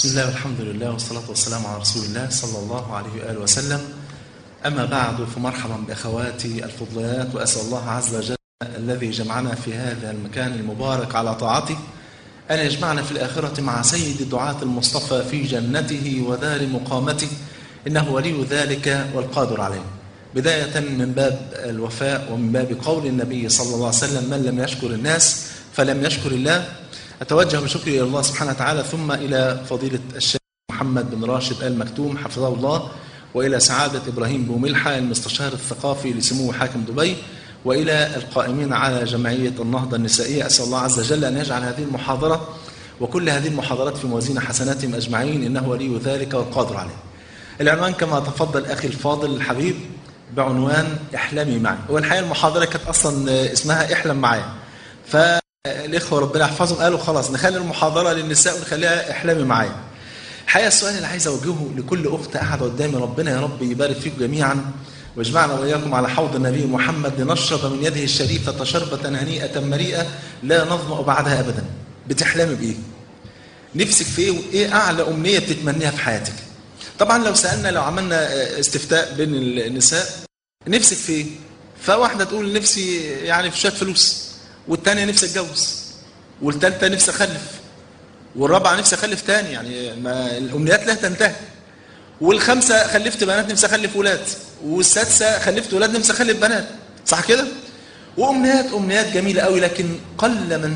بسم الله والحمد لله والصلاة والسلام على رسول الله صلى الله عليه وآله وسلم. أما بعد، فمرحبا بأخواتي الفضليات، وأسأل الله عز وجل الذي جمعنا في هذا المكان المبارك على طاعته أن يجمعنا في الآخرة مع سيد الدعاة المصطفى في جنته ودار مقامته، إنه ولي ذلك والقادر عليه. بداية من باب الوفاء ومن باب قول النبي صلى الله عليه وسلم: من لم يشكر الناس فلم يشكر الله. أتوجه بشكري إلى الله سبحانه وتعالى، ثم إلى فضيلة الشيخ محمد بن راشد آل مكتوم حفظه الله، وإلى سعادة إبراهيم بوملحة المستشار الثقافي لسمو حاكم دبي، وإلى القائمين على جمعية النهضة النسائية. أسأل الله عز وجل أن يجعل هذه المحاضرة وكل هذه المحاضرات في موازين حسناتهم أجمعين، إنه ولي ذلك والقادر عليه. العنوان كما تفضل أخي الفاضل الحبيب بعنوان احلمي معي. والحقيقة المحاضرة كانت أصلا اسمها احلم معايا، فالإخوة ربنا يحفظهم قالوا خلاص نخلي المحاضرة للنساء ونخليها احلمي معايا. الحقيقة السؤال اللي عايز أوجهه لكل أخت قاعدة قدامي، ربنا يا رب يبارك فيكم جميعا واجمعنا وإياكم على حوض النبي محمد لنشرب من يده الشريفة شربة هنيئة مريئة لا نظمأ بعدها أبدا. بتحلمي بإيه؟ نفسك في إيه؟ وإيه أعلى أمنية بتتمنيها في حياتك؟ طبعا لو عملنا استفتاء بين النساء نفسك في إيه؟ فواحدة تقول نفسي يعني في شوية فلوس، والتانية نفسي أتجوز، والتالتة نفسي أخلف، والرابعة نفسي أخلف تاني، يعني ما الأمنيات لا تنتهي، والخامسة خلفت بنات نفسي أخلف ولاد، والسادسة خلفت ولاد نفسي أخلف بنات، صح كده؟ وأمنيات جميلة قوي، لكن قل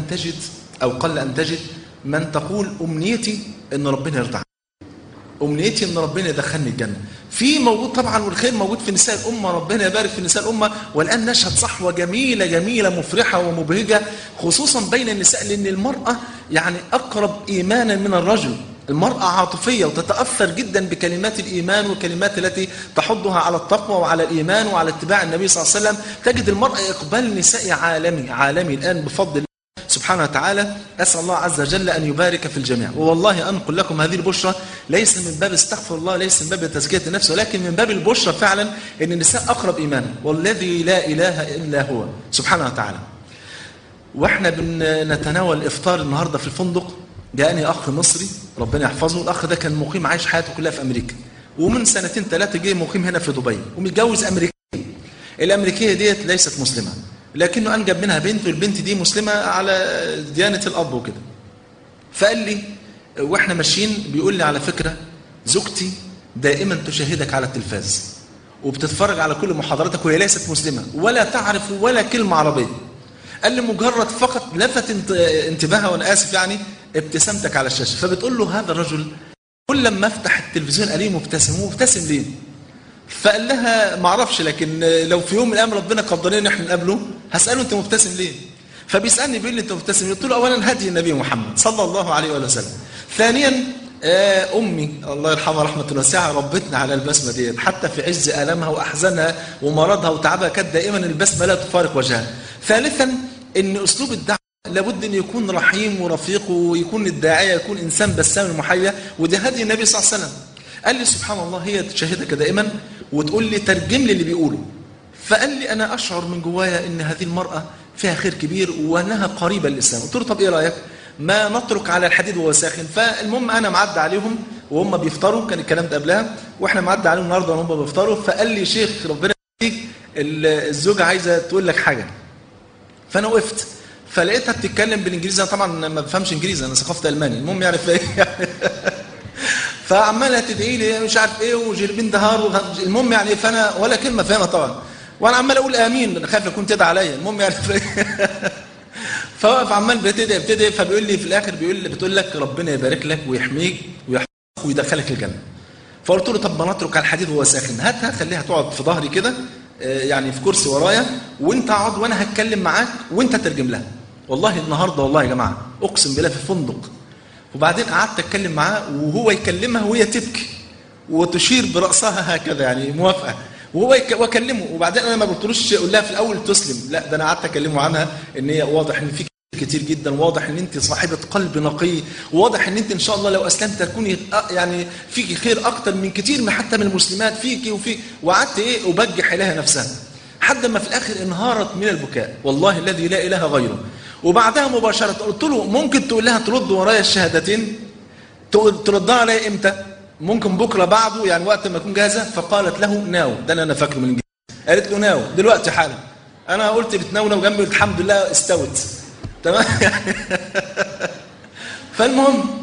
أن تجد من تقول أمنيتي إن ربنا يرضى عني، أمنيتي إن ربنا يدخلني الجنة. في موجود طبعا، والخير موجود في نساء الأمة، ربنا يبارك في نساء الأمة. والآن نشهد صحوة جميلة مفرحة ومبهجة خصوصا بين النساء، لأن المرأة يعني أقرب إيمانا من الرجل. المرأة عاطفية وتتأثر جدا بكلمات الإيمان والكلمات التي تحضها على التقوى وعلى الإيمان وعلى اتباع النبي صلى الله عليه وسلم. تجد المرأة إقبال نسائي عالمي الآن بفضل سبحانه وتعالى. أسأل الله عز وجل أن يبارك في الجميع. والله أنقل لكم هذه البشرى ليس من باب استغفر الله، ليس من باب تزكية النفس، ولكن من باب البشرى فعلا أن النساء أقرب إيمانا، والذي لا إله إلا هو سبحانه وتعالى. وإحنا بنتناول الإفطار النهاردة في الفندق، جاءني أخ مصري ربنا يحفظه. الأخ ده كان مقيم عايش حياته كلها في أمريكا، ومن 2-3 جه مقيم هنا في دبي، ومتجوز أمريكية. الأمريكية ديت ليست مسلمة، لكنه أنجب منها بنت، والبنت دي مسلمة على ديانة الأب وكده. فقال لي وإحنا ماشيين بيقول لي على فكرة زوجتي دائما تشاهدك على التلفاز وبتتفرج على كل محاضراتك، وهي ليست مسلمة ولا تعرف ولا كلمة عربية. قال لي مجرد فقط لفت انتباهها، وأنا آسف يعني، ابتسامتك على الشاشة. فبتقول له هذا الرجل كل لما افتح التلفزيون قال لي مبتسم ليه؟ فقال لها ما اعرفش، لكن لو في يوم من الايام ربنا قدر لنا احنا نقابله هساله انت مبتسم ليه؟ فبيسالني بيقول لي انت مبتسم ليه؟ قلت له اولا هدي النبي محمد صلى الله عليه وسلم. ثانيا امي الله يرحمها رحمه واسعه ربتنا على البسمه ديت، حتى في عز الامها واحزانها ومرضها وتعبها كانت دائما البسمه لا تفارق وجهها. ثالثا ان اسلوب الدعوه لابد ان يكون رحيم ورفيق، ويكون الداعيه يكون انسان بسام محيا، وده هدي النبي صلى الله عليه وسلم. قال لي سبحان الله هي تشاهدك دائما وتقول لي ترجم لي اللي بيقوله. فقال لي انا اشعر من جوايا ان هذه المراه فيها خير كبير وانها قريبه للاسلام. قلت له طب ايه رايك ما نترك على الحديد وهو ساخن؟ فالمهم انا معدي عليهم وهم بيفطروا، كان الكلام ده قبلها، واحنا معدي عليهم النهارده وهم بيفطروا. فقال لي شيخ ربنا يهديك الزوجه عايزه تقول لك حاجه. فانا وقفت فلقيتها بتتكلم بالانجليزي، انا طبعا ما بفهمش انجليزي، انا ثقافتي الماني. المهم يعني فعمالها تدعي لي مش عارف ايه وجربين دهار المهم يعني، فانا ولا كلمه فاهمها طبعا، وانا عمال اقول امين، انا خايف اكون تدعي عليا. المهم يعني فواقف عمال بتدعي فبيقول لي في الاخر بتقول لك ربنا يبارك لك ويحميك ويحفظك ويدخلك الجنه. فقلت له طب ما نترك على الحديد وهو ساخن، هاتها خليها تقعد في ظهري كده يعني في كرسي ورايا، وانت اقعد وانا هتكلم معاك وانت ترجم لها. والله النهارده والله يا جماعه اقسم بالله في الفندق، وبعدين قعدت اتكلم معاه وهو يكلمها وهي تبكي وتشير براسها هكذا يعني موافقه، وهو واكلمه. وبعدين انا ما قلتلوش اقول لها في الاول تسلم، لا ده انا قعدت اكلمه عنها ان هي واضح ان في كتير جدا، واضح ان انت صاحبه قلب نقي، واضح ان انت ان شاء الله لو اسلمت تكوني يعني فيكي خير اكتر من كتير من حتى من المسلمات فيكي وقعدت ابجح لها نفسها حتى ما في الاخر انهارت من البكاء، والله الذي لا اله غيره. وبعدها مباشره قلت له ممكن تقول لها ترد ورايا الشهادتين؟ تردها علي امتى؟ ممكن بكره بعده، يعني وقت ما اكون جاهزه. فقالت له ناو، ده انا فاكره من الانجليزي. قالت له ناو دلوقتي حالا. انا قلت بتناو جنبي، قلت الحمد لله استوت تمام. فالمهم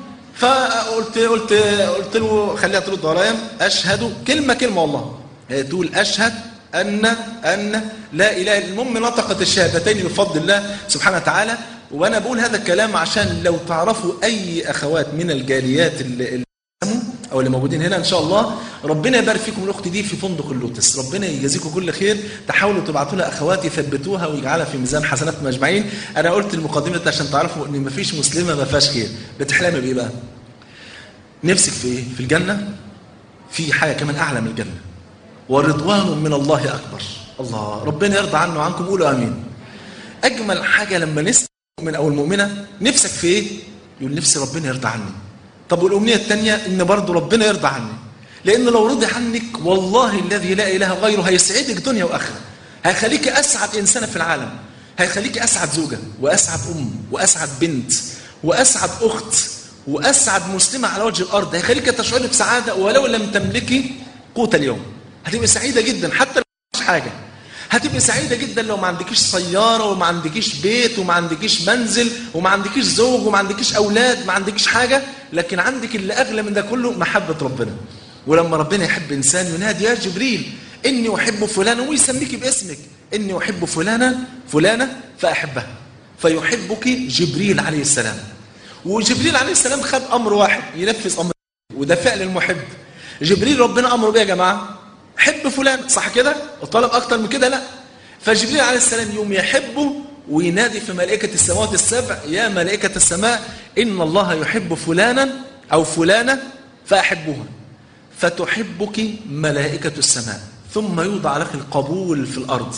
قلت له خليها ترد عليا. اشهد كلمه والله، هي تقول اشهد ان لا اله. المهم نطقت الشهادتين بفضل الله سبحانه وتعالى. وانا بقول هذا الكلام عشان لو تعرفوا اي اخوات من الجاليات اللي او اللي موجودين هنا ان شاء الله، ربنا يبارك فيكم. الاخت دي في فندق اللوتس، ربنا يجازيكم كل خير. تحاولوا تبعتوا لها اخوات يثبتوها ويجعلها في ميزان حسناتكم اجمعين. انا قلت المقدمه عشان تعرفوا ان مفيش مسلمه ما فيهاش خير. بتحلمي بايه بقى؟ نفسك في ايه؟ في الجنه. في حاجه كمان اعلى من الجنه، ورضوان من الله اكبر. الله ربنا يرضى عنه وعنكم، قولوا امين. اجمل حاجه لما نسمع المؤمن او المؤمنه نفسك في ايه؟ يقول نفسي ربنا يرضى عني. طب والامنيه الثانيه ان برضه ربنا يرضى عني، لان لو رضي عنك والله الذي لا اله غيره هيسعدك دنيا واخره. هيخليك اسعد انسانه في العالم، هيخليك اسعد زوجه واسعد ام واسعد بنت واسعد اخت واسعد مسلمه على وجه الارض. هيخليك تشعري بسعاده ولو لم تملكي قوت اليوم. هتبقى سعيده جدا حتى لو ما عندكيش حاجه. هتبقى سعيده جدا لو ما عندكيش سياره وما عندكيش بيت وما عندكيش منزل وما عندكيش زوج وما عندكيش اولاد، ما عندكيش حاجه، لكن عندك اللي اغلى من ده كله، محبه ربنا. ولما ربنا يحب انسان ينادي يا جبريل اني احب فلانا، ويسميك باسمك، اني احب فلانه فاحبها. فيحبك جبريل عليه السلام. وجبريل عليه السلام خد امر واحد ينفذ امر، وده فعل المحب. جبريل ربنا امره بيه يا جماعه، حب فلان، صح كده؟ وطلب اكتر من كده لا. فجبريل عليه السلام يوم يحبه وينادي في ملائكه السماوات السبع يا ملائكه السماء ان الله يحب فلانا او فلانه فاحبوها. فتحبك ملائكه السماء، ثم يوضع لك القبول في الارض.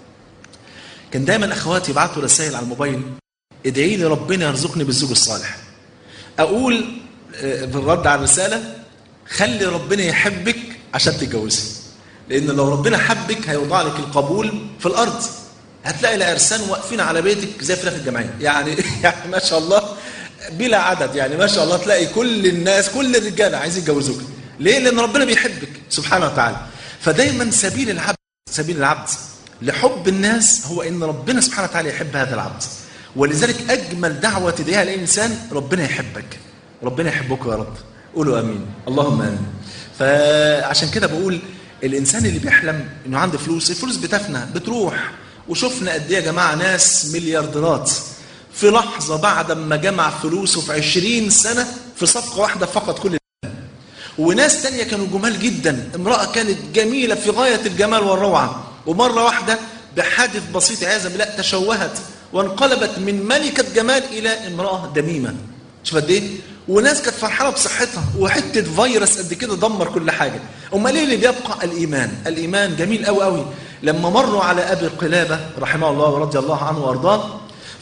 كان دايما اخواتي يبعتوا رسائل على الموبايل ادعي لي ربنا يرزقني بالزوج الصالح. اقول بالرد على الرساله خلي ربنا يحبك عشان تتجوزي، لان لو ربنا حبك هيوضع لك القبول في الارض. هتلاقي العرسان واقفين على بيتك زي فراخ الجمعيه، يعني ما شاء الله بلا عدد، يعني ما شاء الله تلاقي كل الناس كل الرجاله عايزين يتجوزوك. ليه؟ لان ربنا بيحبك سبحانه وتعالى. فدايما سبيل العبد لحب الناس هو ان ربنا سبحانه وتعالى يحب هذا العبد. ولذلك اجمل دعوه تدعيها للانسان ربنا يحبك. ربنا يحبك يا رب، قولوا امين، اللهم امين. فعشان كده بقول الانسان اللي بيحلم انه عنده فلوس، الفلوس بتفنى بتروح. وشفنا قد ايه يا جماعه ناس مليارديرات في لحظه بعد ما جمع فلوسه في 20 سنه في صفقه واحده فقط كل ده. وناس تانية كانوا جمال جدا، امراه كانت جميله في غايه الجمال والروعه، ومره واحده بحادث بسيط عياذا بالله تشوهت وانقلبت من ملكه جمال الى امراه دميمه. شوف قد ايه. وناس كانت فرحانه بصحتها وحته فيروس قد كده دمر كل حاجه. امال ايه اللي بيبقى؟ الايمان جميل قوي قوي. لما مروا على ابي قلابه رحمه الله ورضي الله عنه وارضاه،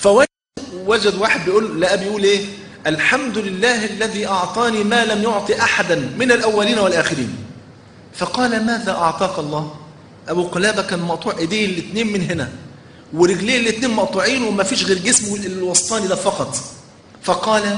فوجد واحد بيقول لابي، يقول ايه؟ الحمد لله الذي اعطاني ما لم يعطي احدا من الاولين والاخرين. فقال ماذا اعطاك الله؟ ابو قلابه كان مقطوع ايديه الاثنين من هنا ورجليه الاثنين مقطوعين وما فيش غير جسمه الوسطاني ده فقط. فقال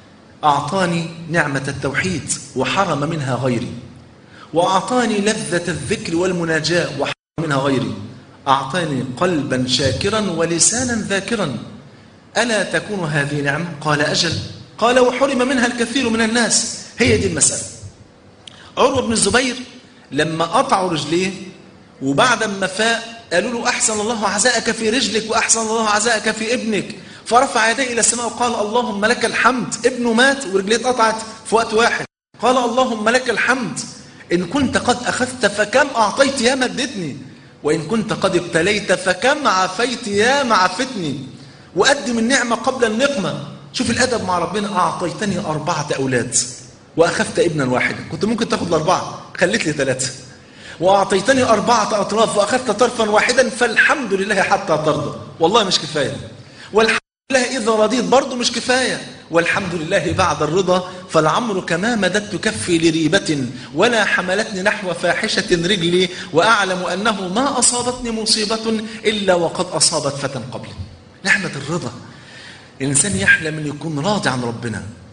أعطاني نعمة التوحيد وحرم منها غيري، وأعطاني لذة الذكر والمناجاة وحرم منها غيري، أعطاني قلبا شاكرا ولسانا ذاكرا، ألا تكون هذه نعمة؟ قال أجل. قال وحرم منها الكثير من الناس. هي دي المسألة. عروة بن الزبير لما قطعوا رجليه وبعد ما فاق قالوا له أحسن الله عزاءك في رجلك وأحسن الله عزاءك في ابنك، فرفع يديه إلى السماء وقال اللهم لك الحمد. ابنه مات ورجليه اتقطعت في وقت واحد. قال اللهم لك الحمد، إن كنت قد أخذت فكم أعطيت يا مدتني، وإن كنت قد ابتليت فكم عافيت يا معفتني. وقدم النعمة قبل النقمة. شوف الأدب مع ربنا. أعطيتني 4 أولاد وأخذت ابنا واحدا، كنت ممكن تاخد ال4 خليت لي 3. وأعطيتني 4 أطراف وأخذت طرفا واحدا، فالحمد لله حتى ترضى. والله مش كفاية. والحمد لله إذا رضيت برضو مش كفاية. والحمد لله بعد الرضا فالعمر كما مددت كفي لريبة ولا حملتني نحو فاحشة رجلي، وأعلم أنه ما أصابتني مصيبة إلا وقد أصابت فتى قبلي. نعمة الرضا. الإنسان يحلم أن يكون راضي عن ربنا،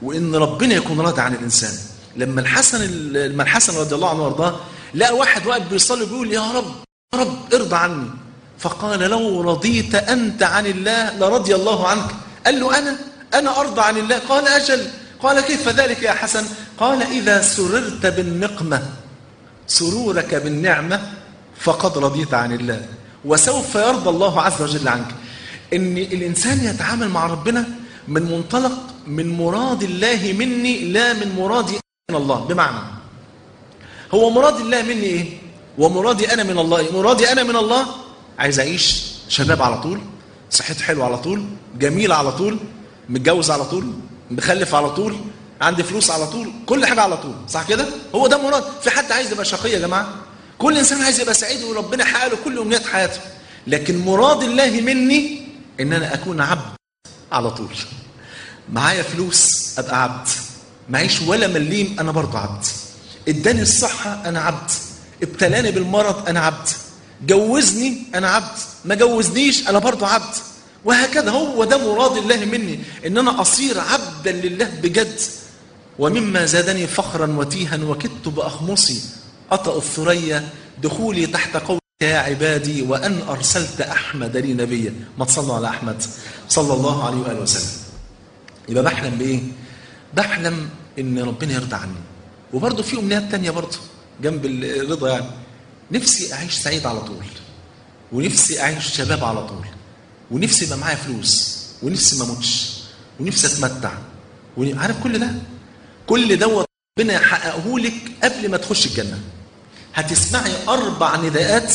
وإن ربنا يكون راضي عن الإنسان. لما الحسن رضي الله عنه وارضاه لقى واحد واقف بيصلي بيقول يا رب يا رب ارضى عني، فقال لو رضيت أنت عن الله لرضي الله عنك. قال له أنا أرضى عن الله. قال أجل. قال كيف ذلك يا حسن؟ قال إذا سررت بالنقمة سرورك بالنعمة فقد رضيت عن الله، وسوف يرضى الله عز وجل عنك. إن الإنسان يتعامل مع ربنا من منطلق من مراد الله مني لا من مرادي من الله. بمعنى هو مراد الله مني إيه؟ ومرادي أنا من الله إيه؟ مرادي أنا من الله عايز أعيش شباب على طول، صحتي حلوة على طول، جميل على طول، متجوز على طول، مخلف على طول، عندي فلوس على طول، كل حاجة على طول، صح كده؟ هو ده مراد. في حد عايز يبقى شقي يا جماعة؟ كل إنسان عايز يبقى سعيد وربنا يحقق له كل أمنيات حياته. لكن مراد الله مني إن أنا أكون عبد على طول. معايا فلوس أبقى عبد، معيش ولا مليم أنا برضه عبد. اداني الصحة أنا عبد، ابتلاني بالمرض أنا عبد، جوزني أنا عبد، ما جوزنيش أنا برضه عبد، وهكذا. هو ده مراد الله مني، إن أنا أصير عبدا لله بجد. ومما زادني فخرا وتيها وكدت بأخمصي أطأ الثريا دخولي تحت قولك يا عبادي وأن أرسلت أحمد لي نبيا. ما تصلوا على أحمد صلى الله عليه وآله وسلم. يبقى بحلم بإيه؟ بحلم إن ربنا يرضى عني. وبرضه في أمنيات تانية برضه جنب الرضا، يعني نفسي أعيش سعيد على طول، ونفسي أعيش شباب على طول، ونفسي يبقى معايا فلوس، ونفسي ما اموتش، ونفسي أتمتع. عارف كل دوت ربنا يحققه لك قبل ما تخش الجنة. هتسمعي 4 نداءات.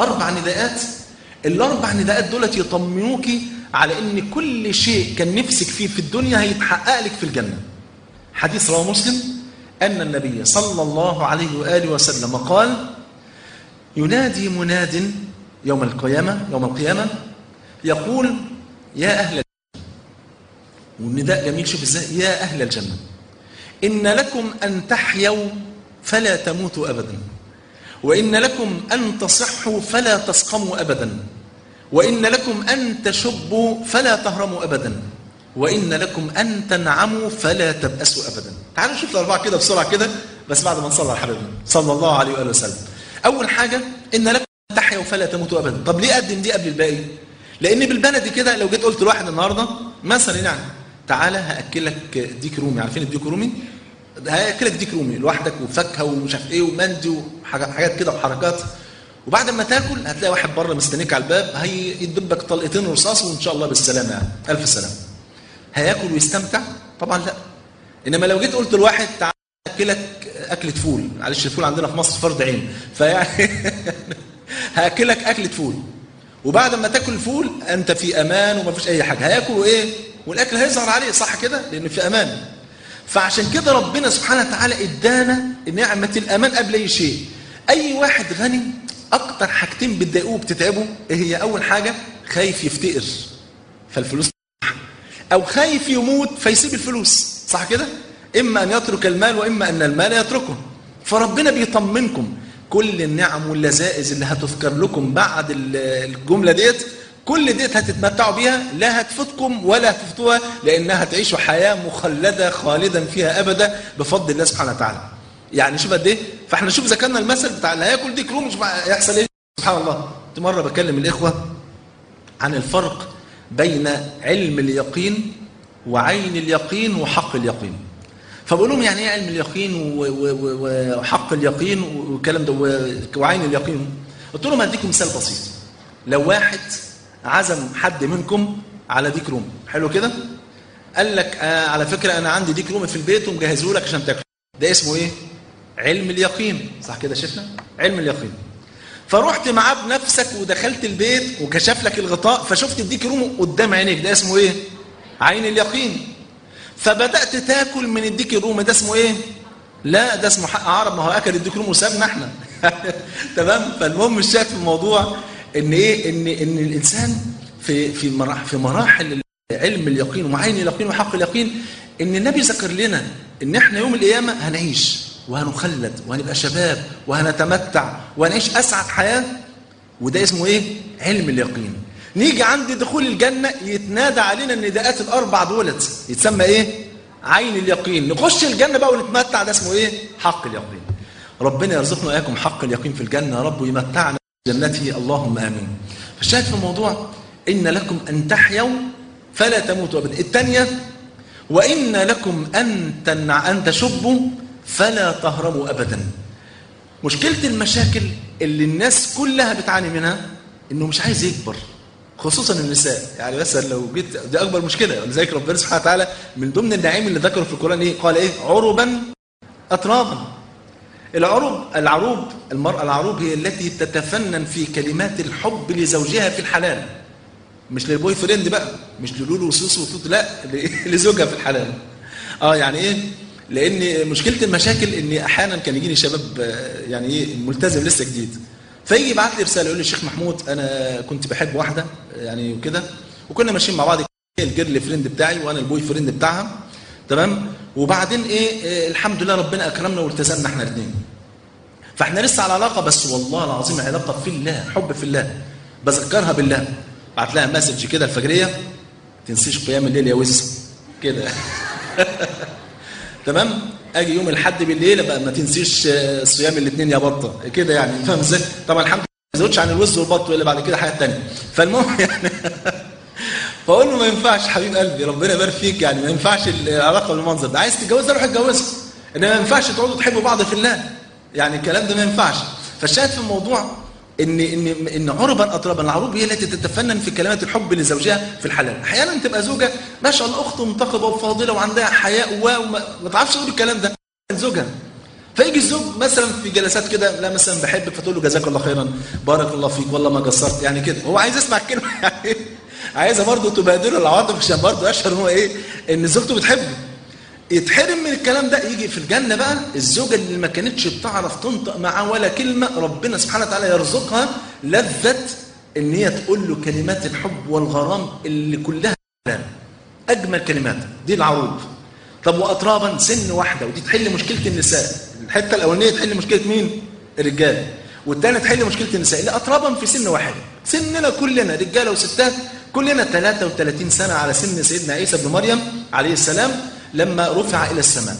الأربع نداءات دولت يطمنوك على ان كل شيء كان نفسك فيه في الدنيا هيتحقق لك في الجنة. حديث رواه مسلم أن النبي صلى الله عليه وآله وسلم قال ينادي مناد يوم القيامة يقول يا أهل الجنة. والنداء جميل، شوف ازاي، يا أهل الجنة إن لكم أن تحيوا فلا تموتوا أبدا، وإن لكم أن تصحوا فلا تسقموا أبدا، وإن لكم أن تشبوا فلا تهرموا أبدا، وإن لكم أن تنعموا فلا تبأسوا أبدا. تعالوا نشوف الأربعة كده بسرعة كده، بس بعد ما نصلي على حبيبنا صلى الله عليه وآله وسلم. أول حاجة إن لكم أن تحيوا فلا تموتوا أبدا. طب ليه أقدم دي قبل الباقي؟ لأن بالبلدي كده لو جيت قلت لواحد النهاردة مثلا يعني تعالى هأكلك ديك رومي، عارفين الديك رومي؟ هأكلك ديك رومي لوحدك وفاكهة ومش عارف إيه ومندي وحاجات كده وحركات، وبعد ما تاكل هتلاقي واحد بره مستنيك على الباب هيدبك طلقتين رصاص وإن شاء الله بالسلامة، يعني ألف سلامة. هياكل ويستمتع؟ طبعا لا. إنما لو جيت قلت لواحد تعالى هأكلك أكلة فول، معلش الفول عندنا في مصر فرض عين، فيعني هأكلك أكلة فول، وبعد ما تاكل الفول أنت في أمان وما فيش أي حاجة، هياكل وإيه؟ والأكل هيظهر عليه، صح كده؟ لأنه في أمان. فعشان كده ربنا سبحانه وتعالى إدانا نعمة الأمان قبل أي شيء. أي واحد غني أكتر حاجتين بتضايقوه بتتعبه إيه هي؟ أول حاجة خايف يفتقر فالفلوس، أو خايف يموت فيسيب الفلوس، صح كده؟ إما أن يترك المال وإما أن المال يتركه. فربنا بيطمنكم كل النعم واللذائذ اللي هتذكر لكم بعد الجملة ديت، كل ديت هتتمتعوا بيها، لا هتفوتكم ولا هتفوتوها، لأنها هتعيشوا حياة مخلدة خالدا فيها أبدا بفضل الله سبحانه وتعالى. يعني شوف قد إيه؟ فإحنا شوف ذكرنا المثل بتاع اللي هياكل ديك رومي يحصل إيه؟ سبحان الله. مرة بكلم الإخوة عن الفرق بين علم اليقين وعين اليقين وحق اليقين. فبقول لهم يعني ايه علم اليقين وحق اليقين والكلام ده وعين اليقين؟ قلت لهم هديكم مثال بسيط. لو واحد عزم حد منكم على ديك رومي، حلو كده، قال لك على فكره انا عندي ديك رومي في البيت ومجهزه لك عشان تاكله، ده اسمه ايه؟ علم اليقين، صح كده شفنا؟ علم اليقين. فرحت معاه بنفسك ودخلت البيت وكشف لك الغطاء فشفت الديك رومي قدام عينيك، ده اسمه ايه؟ عين اليقين. فبدأت تاكل من الديك الرومي، ده اسمه ايه؟ لا ده اسمه حق عرب، ما هو اكل الديك الرومي وسابنا احنا. تمام. فالمهم الشاهد في الموضوع ان ايه؟ ان الانسان في مراحل علم اليقين وعين اليقين وحق اليقين، ان النبي ذكر لنا ان احنا يوم القيامه هنعيش وهنخلد وهنبقى شباب وهنتمتع وهنعيش اسعد حياه، وده اسمه ايه؟ علم اليقين. نيجي عند دخول الجنة يتنادى علينا النداءات الأربع دولت، يتسمى إيه؟ عين اليقين، نخش الجنة بقى ونتمتع، ده اسمه ايه؟ حق اليقين. ربنا يرزقنا وإياكم حق اليقين في الجنة يا رب، ويمتعنا بجنته اللهم آمين. فالشاهد في الموضوع إن لكم أن تحيوا فلا تموتوا أبدا. الثانية وإن لكم أن تشبوا فلا تهرموا أبدا. مشكلة المشاكل اللي الناس كلها بتعاني منها إنه مش عايز يكبر، خصوصا النساء. يعني مثلا لو جيت، دي أكبر مشكلة، ولذلك ربنا سبحانه وتعالى من ضمن النعيم اللي ذكره في القرآن إيه؟ قال إيه؟ عربا أترابا. المرأة العروب هي التي تتفنن في كلمات الحب لزوجها في الحلال، مش للبوي فريند بقى، مش للولو وسوسو وتوت، لا لزوجها في الحلال. يعني ايه؟ لان مشكله المشاكل ان احيانا كان يجيني شباب يعني ايه ملتزم لسه جديد، فيجي يبعت لي رساله يقول لي الشيخ محمود انا كنت بحب واحده يعني وكده، وكنا ماشيين مع بعض، الجيرل فريند بتاعي وانا البوي فريند بتاعها، تمام؟ وبعدين ايه الحمد لله ربنا اكرمنا والتزمنا احنا الاثنين، فاحنا لسه على علاقه، بس والله العظيم علاقه في الله، حب في الله، بذكرها بالله. بعت لها مسج كده الفجريه، تنسيش قيام الليل يا وز كده تمام؟ اجي يوم الاحد بالليل بقى ما تنسيش صيام الاثنين يا بطه كده، يعني فاهم ازاي؟ طبعا الحمد لله ما زودش عن الوز والبط اللي بعد كده حاجه ثانيه. فالمهم يعني فاقول له ما ينفعش حبيب قلبي ربنا يبارك فيك، يعني ما ينفعش العلاقه بالمنظر ده، عايز تتجوزها روح اتجوزها، انما ما ينفعش تقعدوا تحبوا بعض في الله، يعني الكلام ده ما ينفعش. فالشاهد في الموضوع ان عربا اترابا، العروب هي التي تتفنن في كلمات الحب لزوجها في الحلال. احيانا تبقى زوجه ما شاء الله اخت منتقبه وفاضله وعندها حياء وما تعرفش تقول الكلام ده لزوجها، فيجي الزوج مثلا في جلسات كده، لا مثلا بحبك، فتقول له جزاك الله خيرا بارك الله فيك والله ما قصرت، يعني كده هو عايز يسمع الكلمه يعني عايزه برضه تبادله العواطف عشان برضه يشعر ان هو ايه، ان زوجته بتحبه. يتحرم من الكلام ده، يجي في الجنة بقى الزوجة اللي ما كانتش بتعرف تنطق معاه ولا كلمة، ربنا سبحانه وتعالى يرزقها لذة ان هي تقول له كلمات الحب والغرام اللي كلها أجمل كلمات، دي العروب. طب وأترابا سن واحدة، ودي تحل مشكلة النساء. الحتة الأولانية تحل مشكلة مين؟ الرجال، والثانية تحل مشكلة النساء. اللي أترابا في سن واحد، سننا كلنا رجالة وستات كلنا 33 سنة على سن سيدنا عيسى بن مريم عليه السلام لما رفع إلى السماء.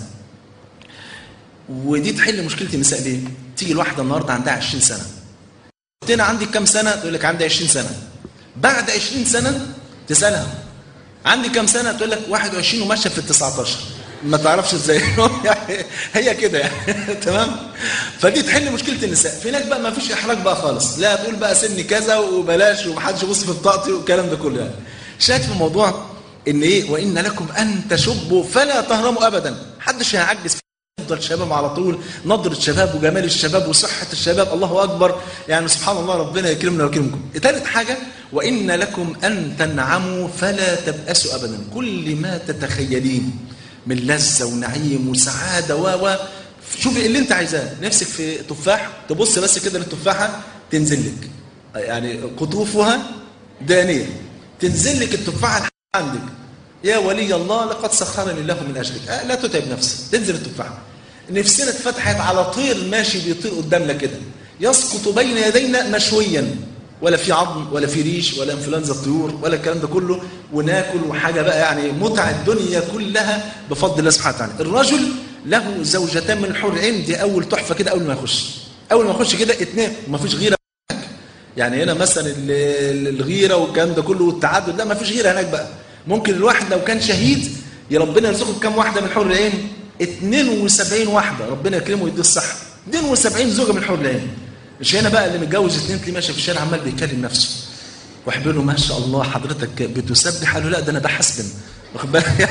ودي تحل مشكلة النساء ليه؟ تيجي الواحدة النهاردة عندها 20 سنة، قلت لها عندك كم سنة؟ تقول لك عندي 20 سنة. بعد 20 سنة تسألها عندي كم سنة؟ تقول لك 21 وماشية في 19، ما تعرفش ازاي يعني هي كده يعني تمام. فدي تحل مشكلة النساء. في هناك بقى ما فيش إحراج بقى خالص، لا تقول بقى سني كذا وبلاش ومحدش يبص في بطاقتي والكلام ده كله. يعني شاهد في الموضوع ان ايه؟ وان لكم ان تشبوا فلا تهرموا ابدا. محدش هيعجز، يفضل شباب على طول، نضرة شباب وجمال الشباب وصحة الشباب، الله اكبر، يعني سبحان الله ربنا يكرمنا ويكرمكم. ثالث حاجة وان لكم ان تنعموا فلا تبأسوا ابدا. كل ما تتخيلين من لذة ونعيم وسعادة شوفي اللي انت عايزاه. نفسك في تفاح، تبص بس كده للتفاحة تنزل لك، يعني قطوفها دانية، تنزل لك التفاحة عندك. يا ولي الله لقد سخرني الله من أجلك، لا تتعب نفسك، تنزل التفاحة. نفسنا اتفتحت على طير ماشي بيطير قدامنا كده، يسقط بين يدينا مشويا، ولا في عظم ولا في ريش ولا انفلونزا الطيور ولا الكلام ده كله، وناكل وحاجة بقى يعني متع الدنيا كلها بفضل الله سبحانه وتعالى. الرجل له زوجتان من الحور العين، دي أول تحفة كده. أول ما يخش كده اتنين، وما فيش غيرة. يعني هنا مثلا الغيرة والكلام ده كله والتعدد، لا ما فيش غيرة هناك بقى. ممكن الواحد لو كان شهيد يا ربنا يرزقه بكام واحدة من حور العين؟ 72 واحدة، ربنا يكرمه ويديه الصحة. 72 زوجة من حور العين. مش هنا بقى اللي متجوز 2 تلاقيه ماشي في الشارع عمال بيكلم نفسه، واحد بيقول له ما شاء الله حضرتك بتسبح، قال له لا ده انا بحسبن، واخد بالك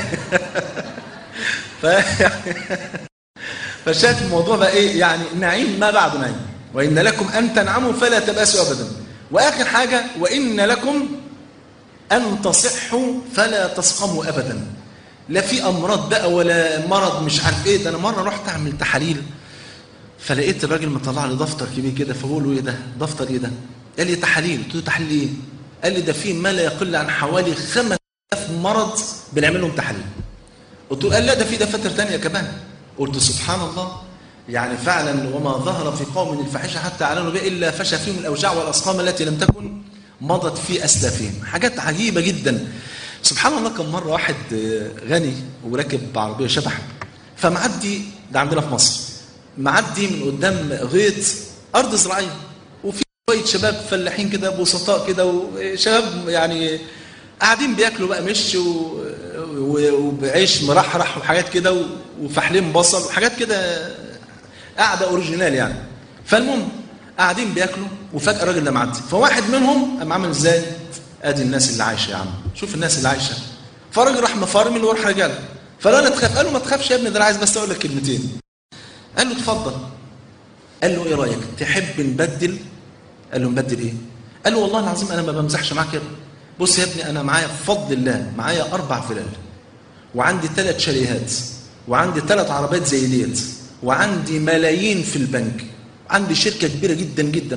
فشاهد الموضوع بقى ايه؟ يعني نعيم ما بعد نعيم. وان لكم ان تنعموا فلا تبأسوا ابدا. واخر حاجه وان لكم ان تصحوا فلا تسقموا ابدا. لا في امراض بقى ولا مرض مش عارف ايه. ده انا مره رحت اعمل تحاليل، فلقيت الراجل مطلع لي دفتر كبير كده، فبقول له ايه ده؟ دفتر ايه ده؟ قال لي تحاليل. قلت له تحاليل ايه؟ قال لي ده فيه ما لا يقل عن حوالي 5000 مرض بنعمل لهم تحاليل. قلت له قال لا ده في دفاتر ثانيه كمان. قلت سبحان الله، يعني فعلا وما ظهر في قوم الفاحشه حتى اعلنوا به الا فشى فيهم الاوجاع والاسقام التي لم تكن مضت في اسلافهم. حاجات عجيبه جدا. سبحان الله، كم مرة واحد غني وراكب عربية شبح، فمعدي، ده عندنا في مصر، معدي من قدام غيط أرض زراعية، وفي شوية شباب فلاحين كده بسطاء كده، وشباب يعني قاعدين بياكلوا بقى مش وبعيش مرحرح وحاجات كده، وفحلين بصل وحاجات كده، قاعدة أوريجينال يعني. فالمهم قاعدين بياكلوا، وفجأة الراجل ده معدي، فواحد منهم قام عامل ازاي؟ ادي الناس اللي عايشه يا عم، شوف الناس اللي عايشه. فالراجل راح مفرمل وراح رجاله، فقال له تخاف؟ قال له ما تخافش يا ابني، ده انا عايز بس اقول لك كلمتين. قال له اتفضل. قال له ايه رايك؟ تحب نبدل؟ قال له نبدل ايه؟ قال له والله العظيم انا ما بمزحش معاك كده. بص يا ابني، انا معايا بفضل الله معايا 4 فلل، وعندي 3 شاليهات، وعندي 3 عربيات زي ديت، وعندي ملايين في البنك، عندي شركه كبيره جدا جدا،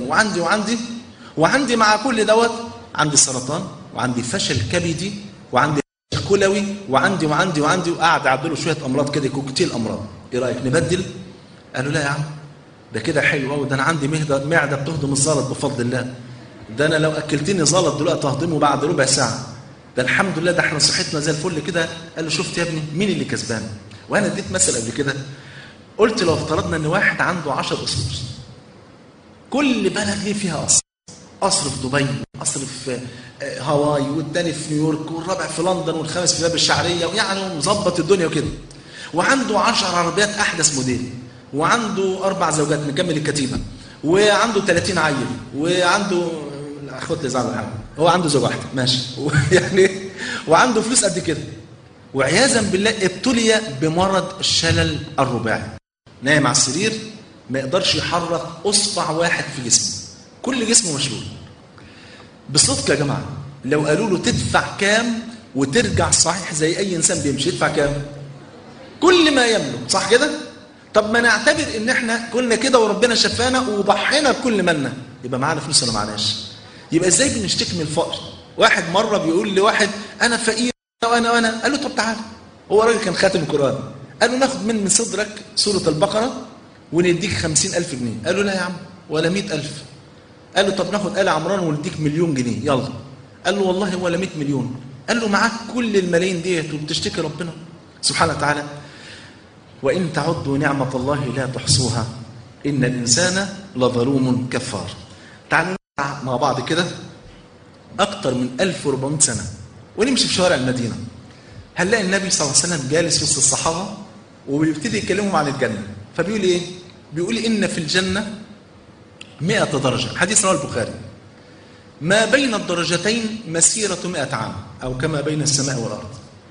وعندي مع كل دوت عندي سرطان، وعندي فشل كبدي، وعندي فشل كلوي، وعندي وقعد اعدله شويه امراض كده، كوكتيل امراض. ايه رايك نبدل؟ قالوا لا يا عم، ده كده حلو قوي، ده انا عندي معده بتهضم الزلط بفضل الله، ده انا لو اكلتني زلط دلوقتي ههضمه بعد ربع ساعه، ده الحمد لله، ده احنا صحتنا زي الفل كده. قال له شفت يا ابني مين اللي كسبان؟ وانا اديت مثل قبل كده، قلت لو افترضنا ان واحد عنده 10 قصور، كل بلد ليه فيها قصر، قصر في دبي، قصر في هاواي، والتاني في نيويورك، والرابع في لندن، والخامس في باب الشعريه، يعني مظبط الدنيا وكده، وعنده 10 عربيات احدث موديل، وعنده 4 زوجات مكمل الكتيبه، وعنده 30 عيل، وعنده اخوات لي زعلوا حاجه، هو عنده زوجه واحده ماشي يعني، وعنده فلوس قد كده، وعياذا بالله ابتلي بمرض الشلل الرباعي، نايم على السرير ما يقدرش يحرك اصبع واحد في جسمه، كل جسمه مشلول. بصدق يا جماعه، لو قالوا له تدفع كام وترجع صحيح زي اي انسان بيمشي، يدفع كام؟ كل ما يملك، صح كده؟ طب ما نعتبر ان احنا كنا كده وربنا شفانا وضحينا بكل مالنا، يبقى معانا فلوس ولا معناش؟ يبقى ازاي بنشتكي من الفقر؟ واحد مره بيقول لواحد انا فقير وانا قال له طب تعالى، هو راجل كان خاتم القران، قال له ناخد من صدرك سوره البقره ونديك 50,000 جنيه. قال له لا يا عم، ولا 100,000. قال له طب ناخد آل عمران ونديك 1,000,000 جنيه، يلا. قال له والله ولا 100 مليون. قال له معاك كل الملايين ديت وبتشتكي ربنا سبحانه وتعالى؟ وإن تعدوا نعمة الله لا تحصوها إن الإنسان لظلوم كفار. تعالوا مع بعض كده أكتر من 1400 سنة ونمشي في شوارع المدينة، هنلاقي النبي صلى الله عليه وسلم جالس وسط الصحابة وبيبتدي يكلمهم عن الجنة، فبيقول إيه؟ بيقول إن في الجنة 100 درجة، حديث رواه البخاري، ما بين الدرجتين مسيرة 100 عام، أو كما بين السماء والأرض.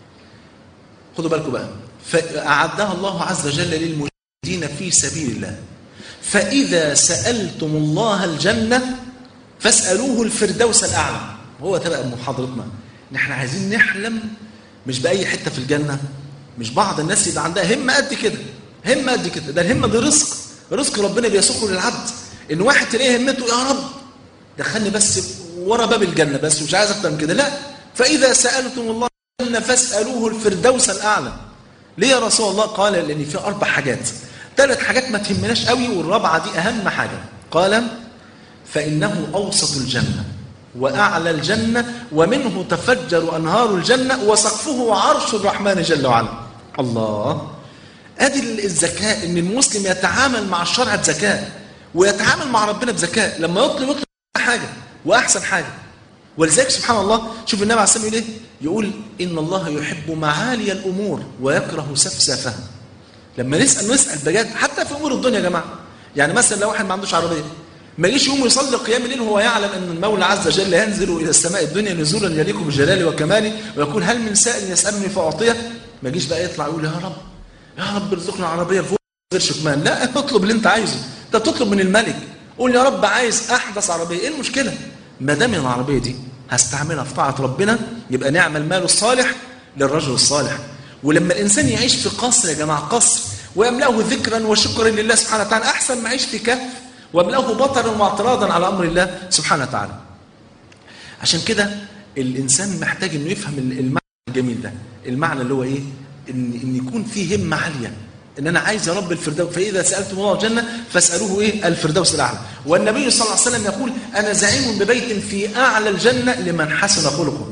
خدوا بالكم بقى، فأعدها الله عز وجل للمجاهدين في سبيل الله، فإذا سألتم الله الجنة فاسألوه الفردوس الأعلى. هو ده بقى محاضرتنا، نحن عايزين نحلم مش بأي حتة في الجنة، مش بعض الناس يبقى عندها همة قد كده، همة قد كده، ده الهمة دي رزق ربنا بيسوقه للعبد، إن واحد تلاقيه همته يا رب دخلني بس ورا باب الجنة بس، مش عايز أكتر من كده، لا، فإذا سألتم الله الجنة فاسألوه الفردوس الأعلى. ليه يا رسول الله؟ قال لأن في 4 حاجات، 3 حاجات ما تهمناش قوي، والرابعة دي أهم حاجة. قال فإنه أوسط الجنة وأعلى الجنة ومنه تفجر أنهار الجنة وسقفه عرش الرحمن جل وعلا. الله، أدي الذكاء، إن المسلم يتعامل مع الشرع بذكاء ويتعامل مع ربنا بذكاء، لما يطلب حاجة وأحسن حاجة. ولذلك سبحان الله، شوف النبي عليه الصلاة والسلام يقول إن الله يحب معالي الأمور ويكره سفسافها. لما نسأل بجد حتى في أمور الدنيا يا جماعة، يعني مثلا لو واحد ما عندوش عربية ما يجيش يقوم يصلي قيام الليل وهو يعلم أن المولى عز وجل ينزل إلى السماء الدنيا نزولا يليق بجلالي وكمالي ويقول هل من سائل يسألني فأعطيه. ما يجيش بقى يطلع يقول يا رب ارزقنا عربية فوق غير شكمان. لا، اطلب اللي انت عايزه، انت بتطلب من الملك، قول يا رب عايز أحدث عربية. إيه المشكلة؟ ما دام العربية دي هستعملها في طاعة ربنا يبقى نعم المال الصالح للرجل الصالح. ولما الإنسان يعيش في قصر يا جماعة، قصر ويملأه ذكرا وشكرا لله سبحانه وتعالى، أحسن ما يعيش في كهف ويملأه بطرا واعتراضا على أمر الله سبحانه وتعالى. عشان كده الإنسان محتاج إنه يفهم المعنى الجميل ده، المعنى اللي هو إيه؟ إن يكون فيه همة عالية، إن أنا عايز يا رب الفردوس، فإذا سألتم الله الجنة فاسألوه إيه؟ الفردوس الأعلى. والنبي صلى الله عليه وسلم يقول أنا زعيم ببيت في أعلى الجنة لمن حسن خلقه.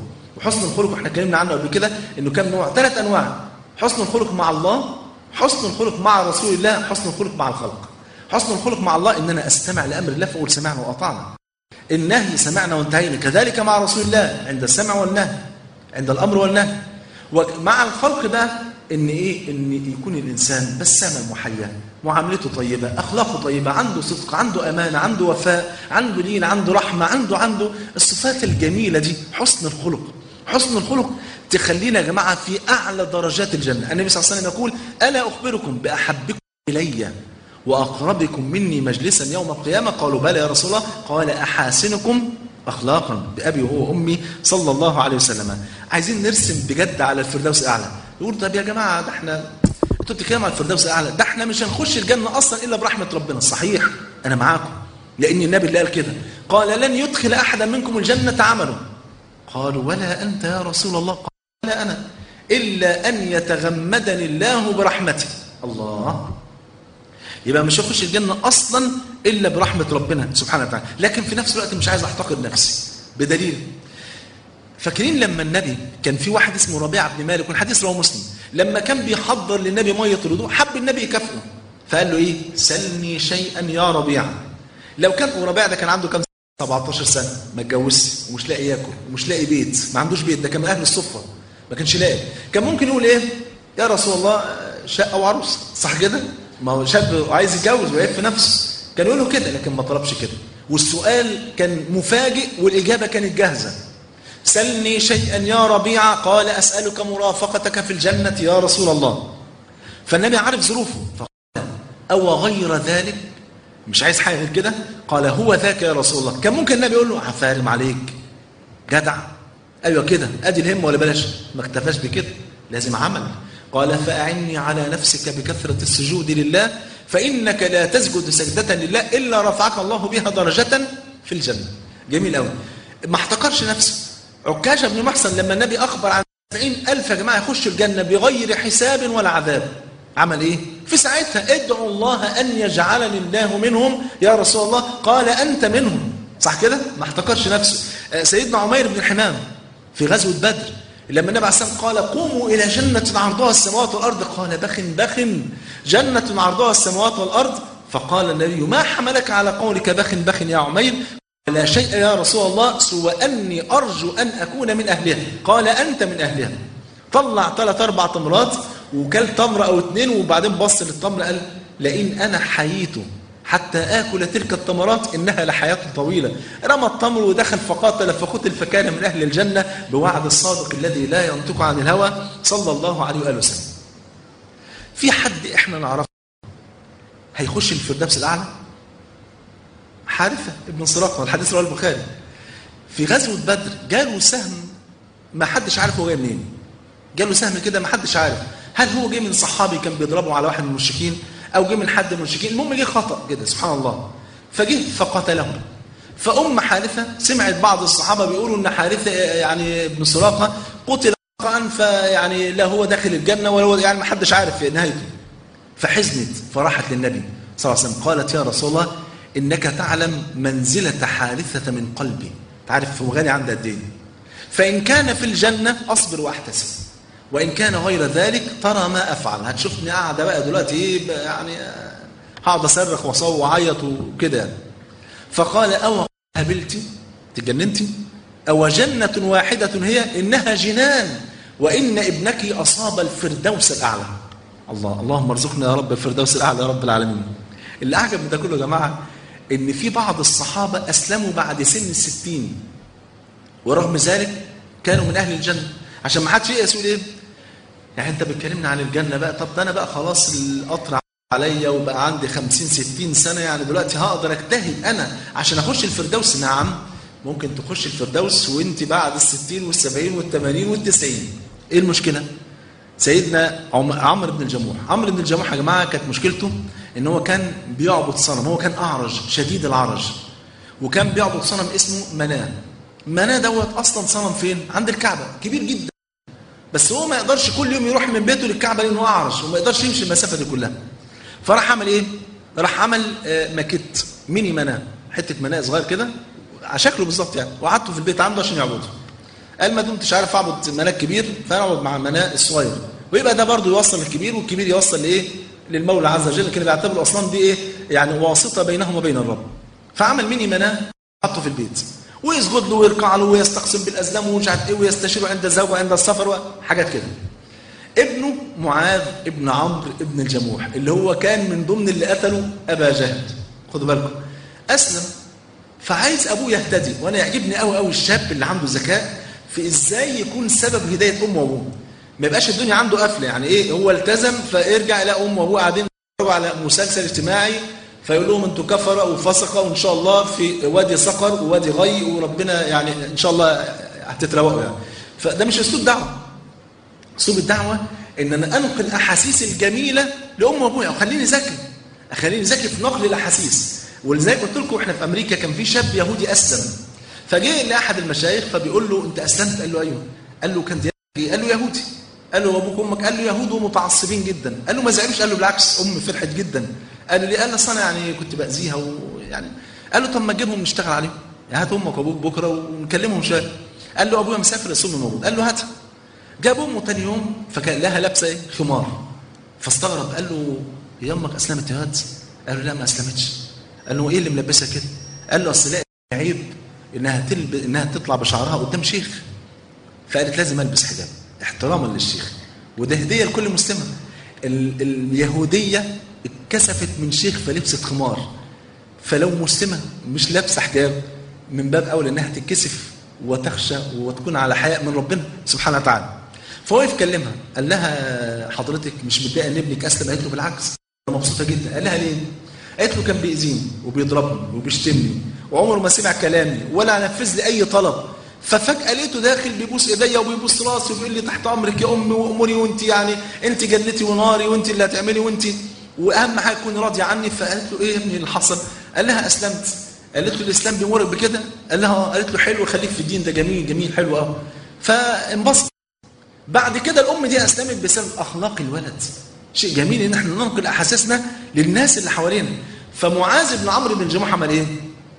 وحسن الخلق احنا اتكلمنا عنه قبل كده انه كام نوع؟ 3 انواع. حسن الخلق مع الله، حسن الخلق مع رسول الله، حسن الخلق مع الخلق. حسن الخلق مع الله ان انا استمع لامر الله فاقول سمعنا واطعنا. النهي سمعنا وانتهينا، كذلك مع رسول الله عند السمع والنهي، عند الامر والنهي. ومع الخلق بقى ان ايه؟ ان يكون الانسان بسامه محيا، معاملته طيبه، اخلاقه طيبه، عنده صدق، عنده امانه، عنده وفاء، عنده لين، عنده رحمه، عنده الصفات الجميله دي. حسن الخلق، حسن الخلق تخلينا يا جماعه في اعلى درجات الجنه. النبي صلى الله عليه وسلم يقول: الا اخبركم باحبكم الي واقربكم مني مجلسا يوم القيامه؟ قالوا: بلى يا رسول الله. قال: احاسنكم اخلاقا، بابي وهو امي صلى الله عليه وسلم. عايزين نرسم بجد على الفردوس الاعلى. يقول: طب يا جماعه ده احنا انتوا بتتكلموا على الفردوس الاعلى، ده احنا مش هنخش الجنه اصلا الا برحمه ربنا. صحيح، انا معاكم، لان النبي اللي قال كده قال: لن يدخل احدا منكم الجنه عمله. قالوا: ولا انت يا رسول الله؟ قال: ولا انا، الا ان يتغمدني الله برحمته. الله، يبقى مش هخش الجنه اصلا الا برحمه ربنا سبحانه وتعالى. لكن في نفس الوقت مش عايز احتقر نفسي. بدليل، فاكرين لما النبي كان في واحد اسمه ربيعه بن مالك، والحديث رواه مسلم، لما كان بيحضر للنبي ميه الوضوء حب النبي يكافئه، فقال له ايه؟ سلني شيئا يا ربيعه. لو كان ربيعه ده كان عنده كام؟ 17 سنه، ما اتجوزش ومش لاقي ياكل ومش لاقي بيت، ما عندوش بيت، ده كان من اهل الصفه، ما كانش لاقي. كان ممكن يقول ايه؟ يا رسول الله شقه وعروسه، صح كده؟ ما هو شاب عايز يتجوز ويعيب في نفسه، كان يقول له كده، لكن ما طلبش كده. والسؤال كان مفاجئ والاجابه كانت جاهزه. سلني شيئا يا ربيعه. قال: اسالك مرافقتك في الجنه يا رسول الله. فالنبي عارف ظروفه فقال: او غير ذلك؟ مش عايز حاجه غير كده؟ قال: هو ذاك يا رسول الله. كان ممكن النبي يقول له: عفارم عليك، جدع، ايوه كده، ادي الهمه ولا بلاش. ما اكتفاش بكده، لازم عمل. قال: فاعني على نفسك بكثره السجود لله، فانك لا تسجد سجده لله الا رفعك الله بها درجه في الجنه. جميل قوي، ما احتقرش نفسه. عكاشة بن محصن لما النبي أخبر عن 70,000 يا جماعة يخشوا الجنة بغير حساب ولا عذاب، عمل إيه؟ في ساعتها: ادعوا الله أن يجعلني الله منهم يا رسول الله. قال: أنت منهم، صح كده؟ ما احتقرش نفسه. سيدنا عمير بن الحمام في غزوة بدر لما النبي عليه الصلاة والسلام قال: قوموا إلى جنة عرضها السماوات والأرض، قال: بخ جنة عرضها السماوات والأرض. فقال النبي: ما حملك على قولك بخ يا عمير؟ لا شيء يا رسول الله سوى أني أرجو أن أكون من أهلها. قال: أنت من أهلها. طلع 3-4 تمرات وكل تمرة أو 2، وبعدين بص للتمر قال: لئن أنا حييت حتى آكل تلك التمرات إنها لحياة طويلة. رمى التمر ودخل فقاتل فقتل فكان من أهل الجنة بوعد الصادق الذي لا ينطق عن الهوى صلى الله عليه وآله وسلم. في حد إحنا نعرفه هيخش الفردوس الأعلى؟ حارثة ابن سراقة، الحديث رواه البخاري. في غزوة بدر جاله سهم ما حدش عارف هو جاي منين. جاله سهم كده ما حدش عارف هل هو جاي من صحابي كان بيضربوا على واحد من المشركين، او جاي من حد من المشركين. المهم جه خطأ كده سبحان الله، فجه فقتله. فأم حارثة سمعت بعض الصحابة بيقولوا ان حارثة يعني ابن سراقة قتل خطأ، فيعني لا هو داخل الجنة ولا هو، يعني ما حدش عارف نهايته. فحزنت فراحت للنبي صلى الله عليه وسلم قالت: يا رسول الله إنك تعلم منزلة حارثة من قلبي، تعرف هو غالي عندي قد ايه، فإن كان في الجنة أصبر وأحتسب، وإن كان غير ذلك ترى ما أفعل. هتشوفني قاعدة بقى دلوقتي إيه يعني هقعد أصرخ وأصوت وأعيط وكده. فقال: أو هبلتي تجننتي؟ أو جنة واحدة هي؟ إنها جنان، وإن ابنك أصاب الفردوس الأعلى. الله، اللهم ارزقنا يا رب الفردوس الأعلى يا رب العالمين. اللي أعجب من ده كله يا جماعة إن في بعض الصحابة أسلموا بعد سن 60، ورغم ذلك كانوا من أهل الجنة. عشان ما حدش يقول إيه يعني أنت بتكلمنا عن الجنة بقى، طب ده أنا بقى خلاص القطر عليا وبقى عندي 50-60 سنة، يعني دلوقتي هقدر أجتهد أنا عشان أخش الفردوس. نعم، ممكن تخش الفردوس وأنت بعد 60 وال70 وال80 وال90. إيه المشكلة؟ سيدنا عمرو بن الجموح. عمرو بن الجموح يا جماعة كانت مشكلته إن هو كان بيعبد صنم، هو كان أعرج شديد العرج، وكان بيعبد صنم اسمه مناه. مناه دوت أصلا صنم فين؟ عند الكعبة، كبير جدا، بس هو ما يقدرش كل يوم يروح من بيته للكعبة لأنه أعرج وما يقدرش يمشي المسافة دي كلها. فراح عمل إيه؟ راح عمل ماكيت ميني مناه، حتة مناه صغير كده على شكله بالظبط يعني، وقعدته في البيت عنده عشان يعبده. قال ما دمتش عارف اعبد مناه كبير فانا اعبد مع مناه الصغير، ويبقى ده برضه يوصل للكبير والكبير يوصل لايه؟ للمولى عز وجل. كانوا بيعتبروا الاصنام دي ايه؟ يعني واسطه بينهم وبين الرب. فعمل ميني مناه حطه في البيت ويسجد له ويركع له ويستقسم بالازلام ومش عارف ايه ويستشيره عند الزوج وعند السفر وحاجات كده. ابنه معاذ ابن عمرو ابن الجموح اللي هو كان من ضمن اللي قتلوا ابا جهل، خدوا بالكم، اسلم. فعايز ابوه يهتدي، وانا يعجبني قوي قوي الشاب اللي عنده ذكاء في ازاي يكون سبب هدايه امه وابوه. ما يبقاش الدنيا عنده قفله، يعني ايه هو التزم فيرجع يلاقي امه وابوه قاعدين على مسلسل اجتماعي فيقول لهم انتوا كفره وفسقه وان شاء الله في وادي سقر ووادي غي وربنا يعني ان شاء الله هتتروقوا يعني. فده مش اسلوب دعوه. اسلوب الدعوه ان انا انقل احاسيس الجميله لام وابويا، وخليني ذكي في نقل الاحاسيس. ولذلك قلت لكم احنا في امريكا كان في شاب يهودي اسلم، فجاء لاحد المشايخ فبيقول له انت اسلمت؟ قال له ايوه. قال له كنت قال له يهودي. قال له وابوك وامك؟ قال له يهود ومتعصبين جدا. قال له ما زعلوش؟ قال له بالعكس امي فرحت جدا. قال له ليه؟ قال له اصل انا يعني كنت باذيها ويعني. قال له طب ما تجيبهم نشتغل عليهم، يعني هات امك وابوك بكره ونكلمهم شويه. قال له ابويا مسافر الصوم موجود. قال له هاتها. جاب امه ثاني يوم فكان لها لابسه ايه؟ خمار. فاستغرب قال له هي امك اسلمت يا واد؟ قال له لا ما اسلمتش. قال له ايه اللي ملبسها كده؟ قال له اصل لا عيب انها تطلع بشعرها قدام شيخ، فقالت لازم البس حجاب احتراما للشيخ، وده هديه لكل مسلمه. اليهوديه اتكسفت من شيخ فلبست خمار، فلو مسلمه مش لابسه حجاب من باب اولى انها تتكسف وتخشى وتكون على حياء من ربنا سبحانه وتعالى. فهو يكلمها قال لها حضرتك مش متضايقه ان ابنك اسلم؟ قالت له بالعكس انا مبسوطه جدا. قال لها ليه؟ قالت له كان بيأذيني وبيضربني وبيشتمني وعمره ما سمع كلامي ولا نفذ لي اي طلب، ففجأة لقيته داخل بيبوس ايديا وبيبوس راسي وبيقول لي تحت امرك يا امي وامري وانت يعني انت جنتي وناري وانت اللي هتعملي وانت واهم حاجه تكوني راضيه عني. فقالت له ايه يا ابني اللي حصل؟ قال لها اسلمت. قالت له الاسلام بيمرك بكده؟ قال لها قالت له حلو خليك في الدين ده جميل جميل حلو قوي. فانبسط. بعد كده الام دي اسلمت بسبب اخلاق الولد. شيء جميل ان احنا ننقل احاسيسنا للناس اللي حوالينا. فمعاذ بن عمرو بن الجموح عمل ايه؟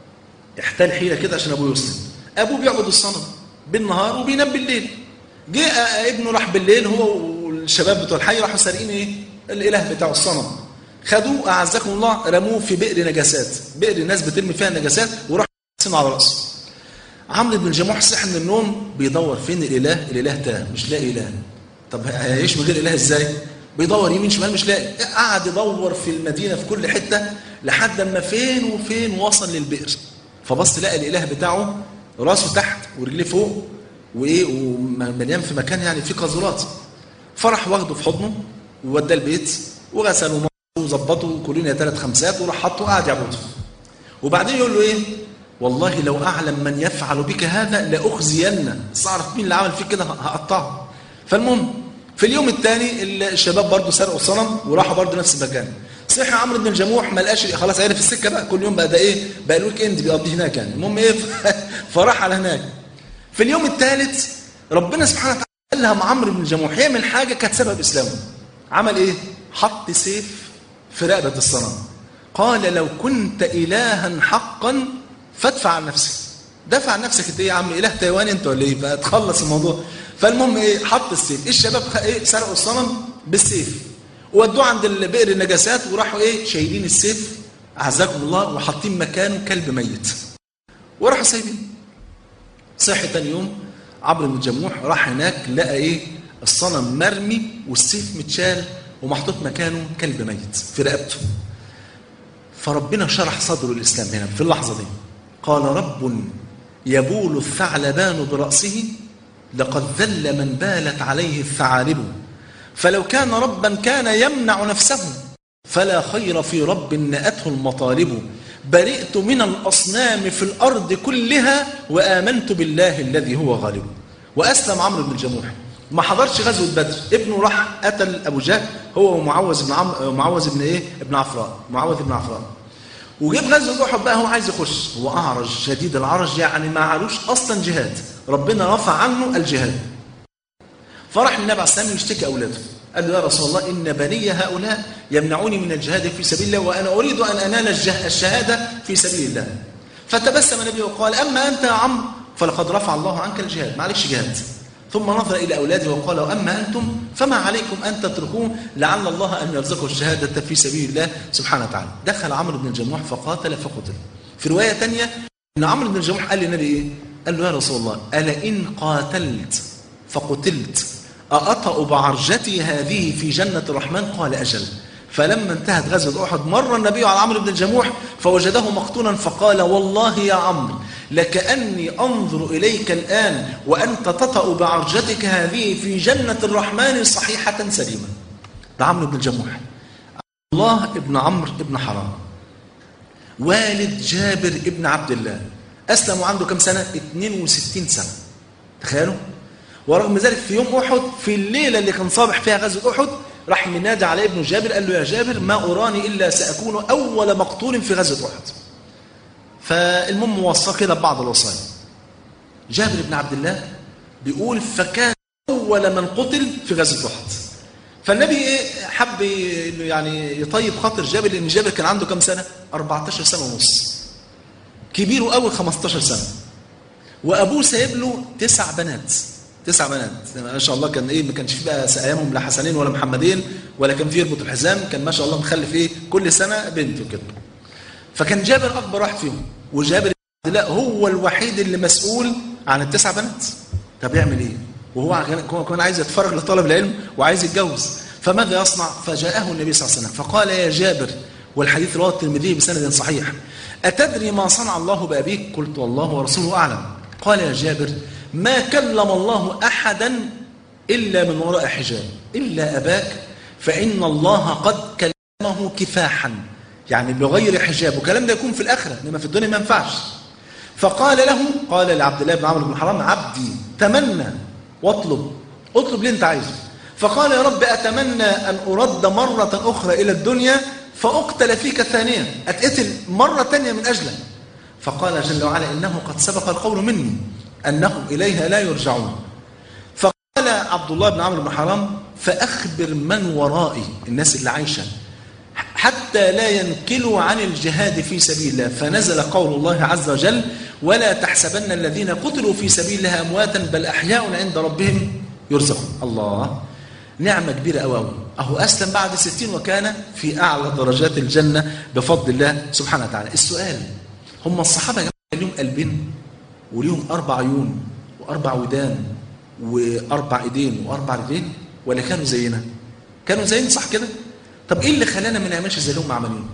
احتال حيله كده عشان ابوه يسلم. ابوه بيعبد الصنم بالنهار وبينام بالليل. جه ابنه راح بالليل هو والشباب بتوع الحي راحوا سارقين ايه؟ الاله بتاع الصنم. خدوه اعزكم الله رموه في بئر نجاسات، بئر الناس بترمي فيها نجاسات، وراحوا حاطينه على راسه. عمرو بن الجموح صحي من النوم بيدور فين الاله، الاله تاه مش لاقي اله. طب هيعيش من غير اله ازاي؟ بيدور يمين شمال مش لاقي. قعد يدور في المدينه في كل حته لحد ما فين وفين وصل للبئر. فبص لقى الاله بتاعه راسه تحت ورجليه فوق وايه ومليان في مكان يعني فيه قاذورات. فرح واخده في حضنه ووداه البيت وغسله وظبطه كلنا 3 5 وراح حطه وقعد يعبده. وبعدين يقول له ايه؟ والله لو اعلم من يفعل بك هذا لاخزينه، اعرف مين اللي عمل فيك كده هقطعه. فالمهم في اليوم الثاني الشباب برضه سرقوا الصنم وراحوا برضه نفس المكان. صحي عمرو بن الجموح ما لقاش، خلاص عرف السكه بقى، كل يوم بقى ده ايه؟ بقى الويك اند بيقضي هناك يعني. المهم ايه؟ فراح على هناك. في اليوم الثالث ربنا سبحانه وتعالى قال لها عمرو بن الجموح يعمل حاجه كانت سبب اسلامه. عمل ايه؟ حط سيف في رقبه الصنم. قال لو كنت الها حقا فادفع عن نفسك. دافع عن نفسك انت ايه يا عم؟ اله تايواني انت ولا ايه؟ فتخلص الموضوع. فالمهم ايه؟ حط السيف. الشباب ايه؟ سرقوا الصنم بالسيف وودوه عند بئر النجاسات وراحوا ايه؟ شايلين السيف اعزكم الله وحاطين مكانه كلب ميت وراحوا سايبين. صحي ثاني يوم عمرو بن الجموح راح هناك لقى ايه؟ الصنم مرمي والسيف متشال ومحطوط مكانه كلب ميت في رقبته. فربنا شرح صدره الاسلام هنا في اللحظه دي. قال رب يبول الثعلبان براسه لقد ذل من بالت عليه الثعالب، فلو كان ربا كان يمنع نفسه، فلا خير في رب نأته المطالب. برئت من الأصنام في الأرض كلها وآمنت بالله الذي هو غالب. وأسلم عمرو بن الجموح. ما حضرش غزوة بدر. ابنه راح قتل أبو جهل هو ومعوذ بن معوذ بن ايه؟ ابن عفراء. معوذ بن عفراء. وجيب غزوة أحد بقى هو عايز يخش. هو أعرج شديد العرج يعني ما عروش أصلا جهاد. ربنا رفع عنه الجهاد. فرح النبي عليه الصلاة والسلام يشتكي أولاده. قال له يا رسول الله إن بني هؤلاء يمنعوني من الجهاد في سبيل الله وأنا أريد أن أنال الشهادة في سبيل الله. فتبسم النبي وقال أما أنت يا عمرو فلقد رفع الله عنك الجهاد، معلش جهاد. ثم نظر إلى أولاده وقال وأما أنتم فما عليكم أن تتركوه لعل الله أن يرزقه الشهادة في سبيل الله سبحانه وتعالى. دخل عمرو بن الجموح فقاتل فقتل. في رواية تانية إن عمرو بن الجموح قال للنبي إيه؟ قال له يا رسول الله ألا إن قاتلت فقتلت أأطأ بعرجتي هذه في جنة الرحمن؟ قال أجل. فلما انتهت غزوة أحد مر النبي على عمرو بن الجموح فوجده مقتولا فقال والله يا عمرو لكأني أنظر إليك الآن وأنت تطأ بعرجتك هذه في جنة الرحمن صحيحة سليمة. ده عمرو بن الجموح، الله ابن عمرو ابن حرام، والد جابر ابن عبد الله، أسلم عنده كم سنة؟ 62 سنة. تخيلوا. ورغم ذلك في يوم أحد في الليلة اللي كان صابح فيها غزوة أحد راح منادى على ابن جابر قال له يا جابر ما أراني إلا سأكون أول مقتول في غزوة أحد. فالمهم وصى كده ببعض الوصايا. جابر بن عبد الله بيقول فكان أول من قتل في غزوة أحد. فالنبي حب يعني يطيب خاطر جابر لأن جابر كان عنده كم سنة؟ 14 سنة ونص، كبيره أول 15 سنة، وأبوه سايب له 9 بنات. 9 بنات ما شاء الله. كان ما كانش فيه بقى ايامهم لا حسنين ولا محمدين ولا كان فيه يربط الحزام، كان ما شاء الله مخلف كل سنه بنت وكده. فكان جابر اكبر واحد فيهم، وجابر لا هو الوحيد اللي مسؤول عن ال9 بنات. طب يعمل ايه وهو كان عايز يتفرغ لطلب العلم وعايز يتجوز؟ فماذا يصنع؟ فجاءه النبي صلى الله عليه وسلم فقال يا جابر، والحديث رواه الترمذي بسند صحيح، أتدري ما صنع الله بأبيك؟ قلت والله ورسوله أعلم. قال يا جابر ما كلم الله أحدا إلا من وراء حجاب إلا أباك فإن الله قد كلمه كفاحا، يعني بغير حجاب، وكلام ده يكون في الآخرة إنما في الدنيا ما ينفعش. فقال له، قال لعبد الله بن عمرو بن حرام عبدي تمنى واطلب، اطلب اللي انت عايزه. فقال يا رب أتمنى أن أرد مرة أخرى إلى الدنيا فأقتل فيك ثانية، أتقتل مرة ثانية من أجلك. فقال جل وعلا إنه قد سبق القول مني أنهم إليها لا يرجعون. فقال عبد الله بن عمرو بن حرام فأخبر من ورائي، الناس اللي عايشة، حتى لا ينكلوا عن الجهاد في سبيل الله. فنزل قول الله عز وجل ولا تحسبن الذين قتلوا في سبيل الله أمواتا بل أحياء عند ربهم يرزقون. الله، نعمة كبيرة أوي. أهو أسلم بعد 60 وكان في أعلى درجات الجنة بفضل الله سبحانه وتعالى. السؤال، هم الصحابة كان لهم قلبين وليهم 4 عيون و4 ودان و4 ايدين و4 رجلين، ولا كانوا زينا؟ كانوا زينا صح كده؟ طب ايه اللي خلانا ما نعملش زي اللي هم عملين؟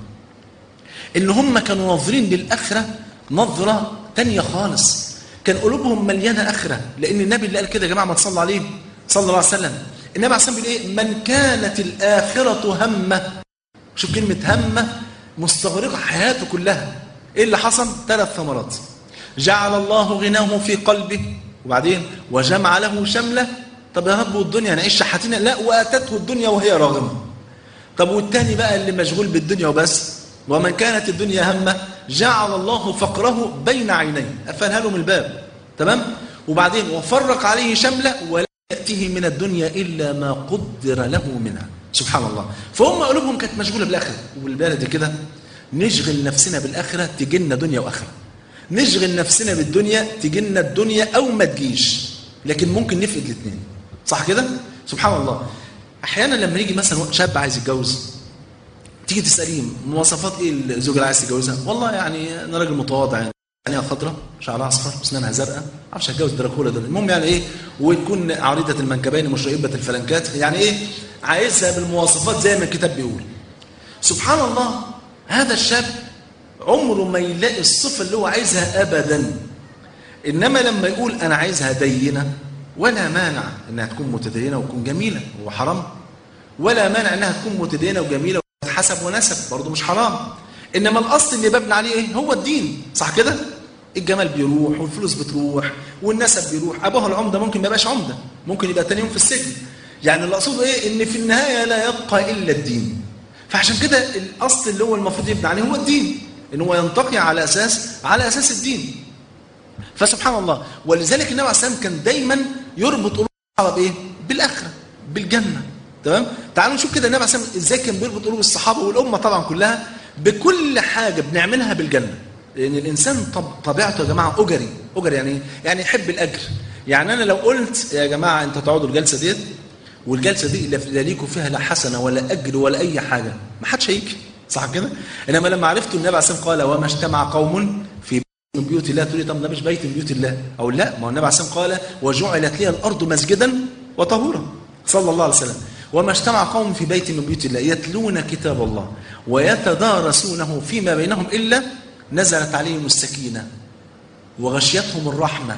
ان هم كانوا ناظرين للآخرة نظرة تانية خالص، كان قلوبهم مليانة آخرة، لأن النبي اللي قال كده يا جماعة ما تصلوا عليه صلى الله عليه وسلم. النبي عليه الصلاة والسلام بيقول ايه؟ من كانت الآخرة همه، شوف كلمة همه مستغرقة حياته كلها. ايه اللي حصل؟ 3 ثمرات: جعل الله غناه في قلبه، وبعدين وجمع له شمله. طب يا رب والدنيا نعيش شحاتين؟ لا، واتته الدنيا وهي راغمه. طب والتاني بقى اللي مشغول بالدنيا وبس، ومن كانت الدنيا همه جعل الله فقره بين عينيه، قفلها له من الباب. تمام؟ وبعدين وفرق عليه شمله ولا يأتيه من الدنيا إلا ما قدر له منها. سبحان الله. فهم قلوبهم كانت مشغولة بالآخرة. وبالبلد كده نشغل نفسنا بالآخرة تجينا دنيا وآخرة، نشغل نفسنا بالدنيا تجينا الدنيا أو ما تجيش، لكن ممكن نفقد الاثنين. صح كده؟ سبحان الله. أحيانا لما يجي مثلا شاب عايز يتجوز، تيجي تسأليه مواصفات إيه الزوجة اللي عايز تتجوزها؟ والله يعني أنا راجل متواضع، يعني عينيها خضراء، شعرها اصفر، اسنانها زرقاء، معرفش هتجوز دراكولا دول، المهم يعني ايه، وتكون عريضه المنكبين مش رئيبه الفلنكات، يعني ايه، عايزها بالمواصفات زي ما الكتاب بيقول. سبحان الله، هذا الشاب عمره ما يلاقي الصفه اللي هو عايزها ابدا. انما لما يقول انا عايزها دينه، ولا مانع انها تكون متدينه وتكون جميله، هو حرام؟ ولا مانع انها تكون متدينه وجميله وحسب ونسب، برضه مش حرام. انما الاصل اللي ببني عليه ايه؟ هو الدين. صح كده؟ الجمال بيروح والفلوس بتروح والنسب بيروح، ابوها العمده ممكن ما يبقاش عمده، ممكن يبقى تاني يوم في السجن. يعني اللي اقصده ايه؟ ان في النهايه لا يبقى الا الدين. فعشان كده الاصل اللي هو المفروض يبني عليه هو الدين، ان هو ينتقي على اساس الدين. فسبحان الله، ولذلك النبي عليه الصلاه والسلام كان دايما يربط قلوب الصحابه بايه؟ بالاخره، بالجنه. تمام؟ تعالوا نشوف كده النبي عليه الصلاه والسلام ازاي كان بيربط قلوب الصحابه والامه طبعا كلها بكل حاجه بنعملها بالجنه. لأن الإنسان طبيعته يا جماعة أجري يعني يحب الأجر. يعني أنا لو قلت يا جماعة أنت تقعدوا الجلسة ديت، والجلسة دي لا ليكوا فيها لا حسنة ولا أجر ولا أي حاجة، ما حدش هيجي، صح كده؟ إنما لما عرفت النبي عليه الصلاة والسلام قال وما اجتمع قوم في بيت من بيوت الله، تقول لي طب ده مش بيت من بيوت الله، أو لا، ما هو النبي عليه الصلاة والسلام قال وجعلت لي الأرض مسجدا وطهورا صلى الله عليه وسلم. وما اجتمع قوم في بيت من بيوت الله يتلون كتاب الله ويتدارسونه فيما بينهم إلا نزلت عليهم السكينة وغشيتهم الرحمة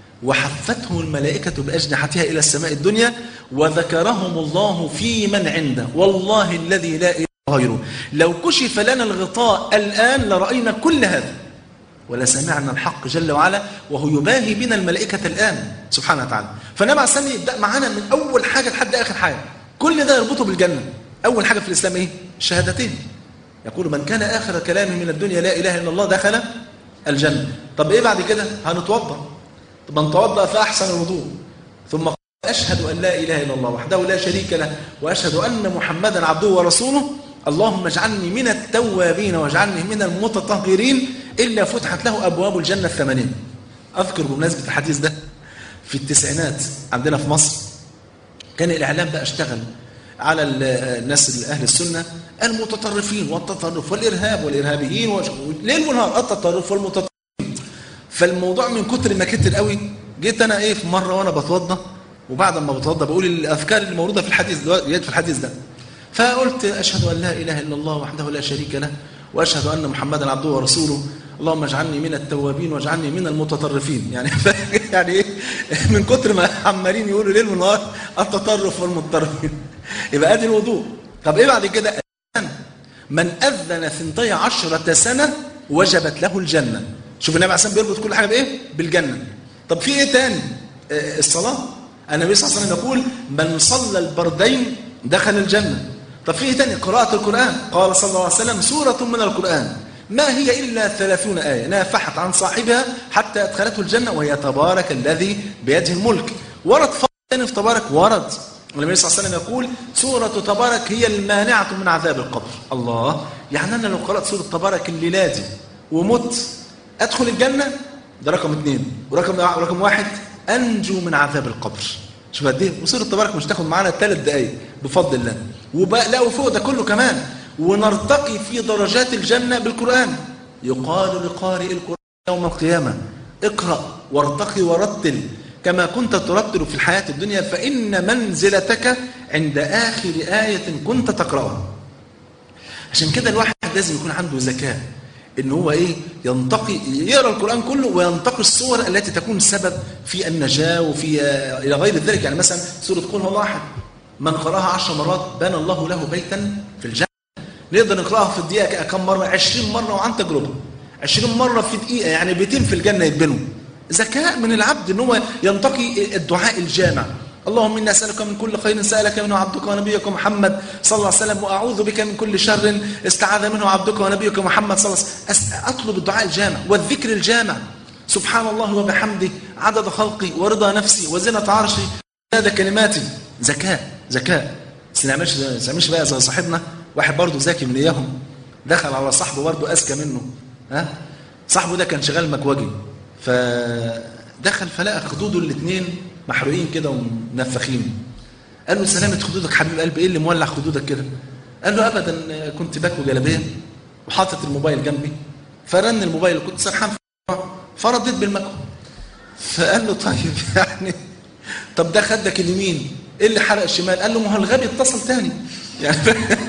وحفتهم الملائكة بأجنحتها إلى السماء الدنيا وذكرهم الله في من عنده والله الذي لا إله غيره لو كشف لنا الغطاء الآن لرأينا كل هذا ولسمعنا الحق جل وعلا وهو يباهي بنا الملائكة الآن سبحانه وتعالى. فالنبي عليه الصلاة والسلام يبدأ معانا من أول حاجة لحد آخر حاجة، كل ده يربطه بالجنة. أول حاجة في الإسلام إيه؟ الشهادتين. يقول من كان آخر كلامه من الدنيا لا إله إلا الله دخل الجنة. طب إيه بعد كده؟ هنتوضأ. طب نتوضأ فأحسن الوضوء، ثم قال أشهد أن لا إله إلا الله وحده لا شريك له وأشهد أن محمدا عبده ورسوله اللهم اجعلني من التوابين واجعلني من المتطهرين إلا فتحت له أبواب الجنة الثمانية. أذكر بمناسبة الحديث ده في التسعينات عندنا في مصر كان الإعلام بقى اشتغل على الناس أهل السنة المتطرفين والتطرف والإرهاب والإرهابيين ليل ونهار التطرف والمتطرفين. فالموضوع من كتر ما كتر قوي جيت أنا إيه في مرة وأنا بتوضى، وبعد ما بتوضى بقول الأذكار اللي موجودة في الحديث ده، فقلت أشهد أن لا إله إلا الله وحده لا شريك له وأشهد أن محمدا عبده ورسوله اللهم اجعلني من التوابين واجعلني من المتطرفين. يعني إيه من كتر ما عمالين يقولوا ليل ونهار التطرف والمتطرفين. يبقى ادي الوضوء. طب ايه بعد كده؟ من اذن 12 سنه وجبت له الجنه. شوف النبي عليه الصلاه والسلام بيربط كل حاجه بايه؟ بالجنه. طب في ايه تاني؟ الصلاه. النبي صلى الله عليه وسلم يقول من صلى البردين دخل الجنه. طب في ايه تاني؟ قراءه القران. قال صلى الله عليه وسلم سوره من القران ما هي الا 30 ايه نافحت عن صاحبها حتى ادخلته الجنه وهي تبارك الذي بيده الملك. ورد ثاني في تبارك ورد النبي صلى الله عليه وسلم يقول سورة تبارك هي المانعة من عذاب القبر. الله، يعني أنا لو قرأت سورة تبارك الليلة دي ومت أدخل الجنة؟ ده رقم 2. ورقم 1 أنجو من عذاب القبر. شوف قد إيه؟ وسورة تبارك مش تاخد معانا 3 دقايق بفضل الله. لا وفوق ده كله كمان ونرتقي في درجات الجنة بالقرآن. يقال لقارئ القرآن يوم القيامة اقرأ وارتقي ورتل كما كنت ترتل في الحياة الدنيا فإن منزلتك عند آخر آية كنت تقرأها. عشان كده الواحد لازم يكون عنده ذكاء إن هو إيه ينتقي يقرأ القرآن كله وينتقي الصور التي تكون سبب في النجاة وفي إلى غير ذلك. يعني مثلا سورة قل هو الله أحد من قرأها 10 مرات بنى الله له بيتا في الجنة. نقدر نقرأها في الدقيقة كم مرة؟ 20 مرة وعن تجربة 20 مرة في دقيقة، يعني بيتين في الجنة يتبنوا. ذكاء من العبد ان هو ينتقي الدعاء الجامع. اللهم إنا نسألك من كل خير سألك منه عبدك ونبيك محمد صلى الله عليه وسلم وأعوذ بك من كل شر استعاذ منه عبدك ونبيك محمد صلى الله عليه وسلم. أطلب الدعاء الجامع والذكر الجامع. سبحان الله وبحمده عدد خلقي ورضا نفسي وزنة عرشي هذا كلماتي. ذكاء. سنعملش بقى زي صاحبنا واحد برضه ذكي من إياهم دخل على صاحبه برضه أذكى منه. صاحبه ده كان شغال مكوجي فدخل فلقى خدوده الاثنين محروقين كده ومنفخين. قال له سلامة خدودك حبيب قلبي، ايه اللي مولع خدودك كده؟ قال له ابدا كنت باكو جلابيه وحاطط الموبايل جنبي فرن الموبايل وكنت سرحان فرديت بالمكوى. فقال له طيب يعني طب ده خدك اليمين ايه اللي حرق الشمال؟ قال له ما هو الغبي اتصل تاني يعني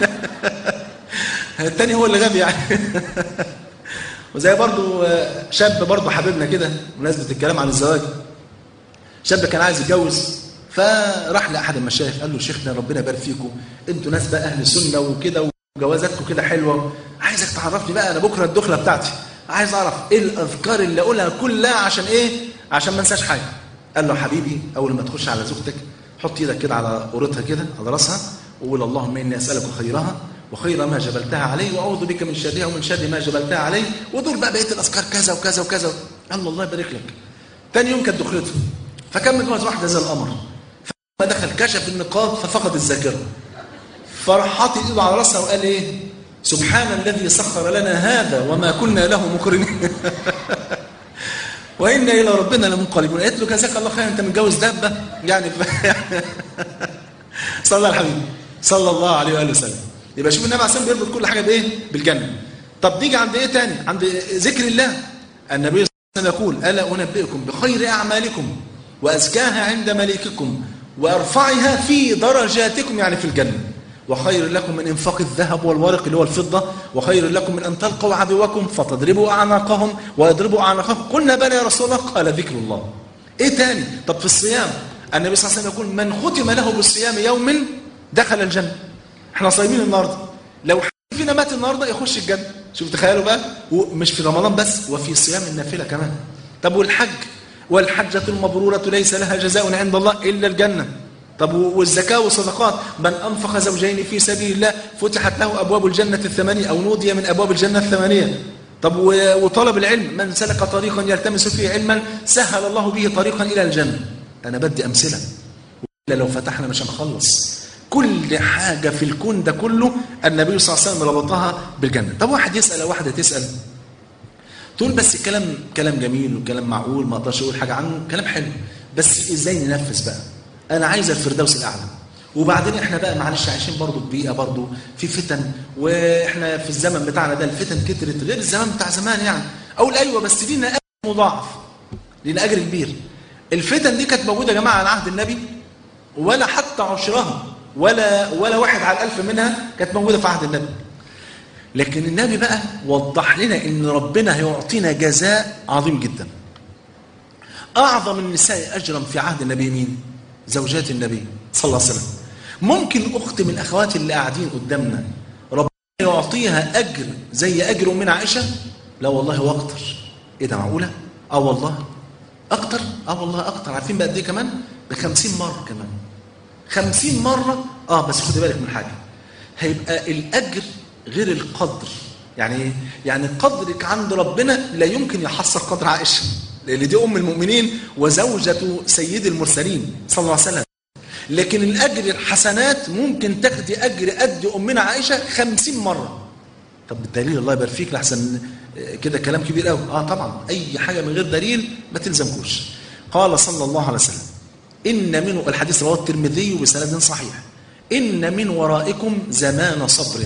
التاني هو اللي غبي يعني. وزي برضو شاب برضو حبيبنا كده بمناسبة الكلام عن الزواج، شاب كان عايز يتجوز فراح لأحد المشايخ قال له شيخنا ربنا يبارك فيكم انتوا ناس بقى أهل سنة وكده وجوازاتكم كده حلوة، عايزك تعرفني بقى أنا بكرة الدخلة بتاعتي عايز أعرف إيه الأذكار اللي أقولها كلها عشان إيه؟ عشان ما انساش حاجة. قال له حبيبي أول ما تخش على زوجتك حط إيدك كده على قورتها كده على رأسها وقول اللهم إني أسألك خيرها وخير ما جبلتها عليه وأعوذ بك من شرها ومن شر ما جبلتها عليه ودول بقى بقية الأذكار كذا وكذا وكذا. الله يبارك لك. تاني يوم كانت دخلته فكان متجوز واحدة زي القمر، فلما دخل كشف النقاب ففقد الذاكرة فراح حاطط ايده على راسها وقال ايه؟ سبحان الذي سخر لنا هذا وما كنا له مقرنين وإنا إلى ربنا لمنقلبون. قالت له جزاك الله خير، أنت متجوز دابة يعني صلى الله على الحبيب صلى الله عليه وآله وسلم. يبقى شوف النبي عليه الصلاة والسلام بيربط كل حاجة بإيه؟ بالجنة. طب نيجي عند إيه تاني؟ عند ذكر الله. النبي صلى الله عليه وسلم يقول: ألا أنبئكم بخير أعمالكم وأزكاها عند مليككم وأرفعها في درجاتكم، يعني في الجنة. وخير لكم من انفاق الذهب والورق اللي هو الفضة، وخير لكم من أن تلقوا عدوكم فتضربوا أعناقهم ويضربوا أعناقهم. قلنا بلى يا رسول الله، قال: ذكر الله. إيه تاني؟ طب في الصيام النبي صلى الله عليه وسلم يقول: من ختم له بالصيام يوم دخل الجنة. احنا صايمين النهارده، لو فينا مات النهارده يخش الجنة. شوف تخيلوا بقى، ومش في رمضان بس، وفي صيام النافلة كمان. طب والحج؟ والحجة المبرورة ليس لها جزاء عند الله إلا الجنة. طب والزكاة والصدقات؟ من أنفق زوجين في سبيل الله فتحت له أبواب الجنة الثمانية، أو نودي من أبواب الجنة الثمانية. طب وطلب العلم؟ من سلك طريقا يلتمس فيه علما سهل الله به طريقا إلى الجنة. أنا بدي أمثلة، وإلا لو فتحنا مش هنخلص. كل حاجة في الكون ده كله النبي صلى الله عليه وسلم ربطها بالجنة. طب واحد يسأل أو واحدة تسأل تقول: بس كلام جميل وكلام معقول، ما أقدرش أقول حاجة عنه، كلام حلو، بس إزاي ننفذ بقى؟ أنا عايز الفردوس الأعلى. وبعدين إحنا بقى معلش عايشين برضو ببيئة برضو في فتن، وإحنا في الزمن بتاعنا ده الفتن كترت غير الزمن بتاع زمان. يعني أقول أيوة، بس لينا أجر مضاعف، لينا أجر كبير. الفتن دي كانت موجودة يا جماعة على عهد النبي، ولا حتى عشرها ولا واحد على الألف منها كانت موجودة في عهد النبي. لكن النبي بقى وضح لنا إن ربنا هيعطينا جزاء عظيم جدا. أعظم النساء أجرا في عهد النبي مين؟ زوجات النبي صلى الله عليه وسلم. ممكن أخت من الأخوات اللي قاعدين قدامنا ربنا يعطيها أجر زي أجر أمنا عائشة؟ لا والله، وأكتر. إيه ده، معقولة؟ والله أكتر. والله أكتر. عارفين بقى دي كمان؟ ب50 مرة كمان، 50 مرة. بس خد بالك من حاجة، هيبقى الأجر غير القدر. يعني قدرك عند ربنا لا يمكن يحصل قدر عائشة، لأن دي أم المؤمنين وزوجة سيد المرسلين صلى الله عليه وسلم. لكن الأجر الحسنات ممكن تاخدي أجر قد أمنا عائشة 50 مرة. طب بالدليل الله يبارك فيك، لحسن كده كلام كبير قوي. طبعا أي حاجة من غير دليل ما تلزمكوش. قال صلى الله عليه وسلم: إن من، الحديث رواه الترمذي بسند صحيح: إن من ورائكم زمان صبر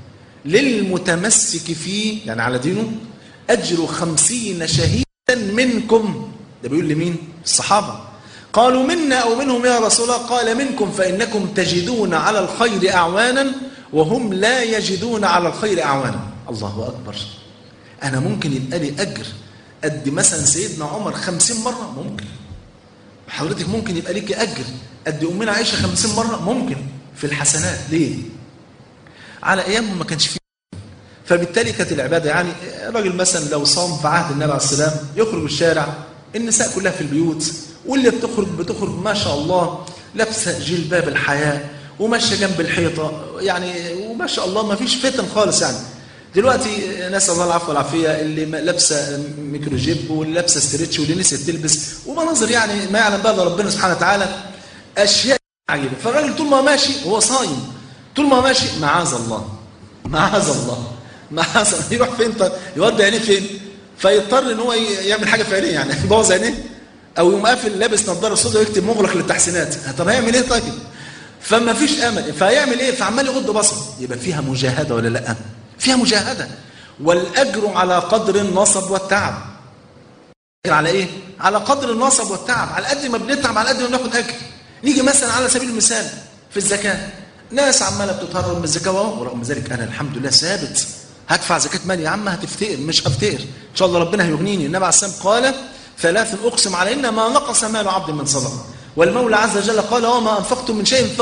للمتمسك فيه، يعني على دينه، أجر 50 شهيدا منكم. ده بيقول لمين؟ الصحابة. قالوا: منا أو منهم يا رسول الله؟ قال: منكم، فإنكم تجدون على الخير أعوانا وهم لا يجدون على الخير أعوانا. الله أكبر. أنا ممكن يبقى لي أجر قد مثلا سيدنا عمر 50 مرة؟ ممكن. حضرتك ممكن يبقى ليك أجر قد أمنا عائشة 50 مرة؟ ممكن. في الحسنات. ليه؟ على أيامهم ما كانش فيه، فبالتالي كانت العبادة. يعني الراجل مثلا لو صام في عهد النبي عليه السلام يخرج الشارع، النساء كلها في البيوت، واللي بتخرج ما شاء الله لابسه جلباب الحياة وماشيه جنب الحيطة، يعني وما شاء الله ما فيش فتن خالص. يعني دلوقتي نسأل الله العفو والعافية، اللي لابسه ميكرو جيب واللي لابسه ستريتش واللي نسيت تلبس، ومناظر يعني ما يعلم بها ربنا سبحانه وتعالى، أشياء عجيبة. فالراجل طول ما ماشي هو صايم، طول ما ماشي معاذ الله معاذ الله معاذ الله، يروح فين؟ طيب يودي عينيه فين؟ فيضطر ان هو يعمل حاجه في عينيه، يعني يبوظ عينيه، او يقوم قافل لابس نظاره سوداء ويكتب مغلق للتحسينات. طب هيعمل ايه طيب؟ فما فيش امل، فيعمل ايه؟ فعمال يغض بصره. يبقى فيها مجاهده ولا لا؟ فيها مجاهده. والاجر على قدر النصب والتعب. على ايه؟ على قدر النصب والتعب. على قد ما بنتعب على قد ما بناخد اجر. نيجي مثلا على سبيل المثال في الزكاه، ناس عماله بتتهرب من الزكاه، ورغم ذلك انا الحمد لله ثابت هدفع زكاه مالي. يا عم هتفتقر، مش هفتقر ان شاء الله، ربنا هيغنيني. النبي عليه الصلاه والسلام قال: 3 اقسم عليهن ما نقص مال عبد من صدقه. والمولى عز وجل قال: وما انفقتم من شيء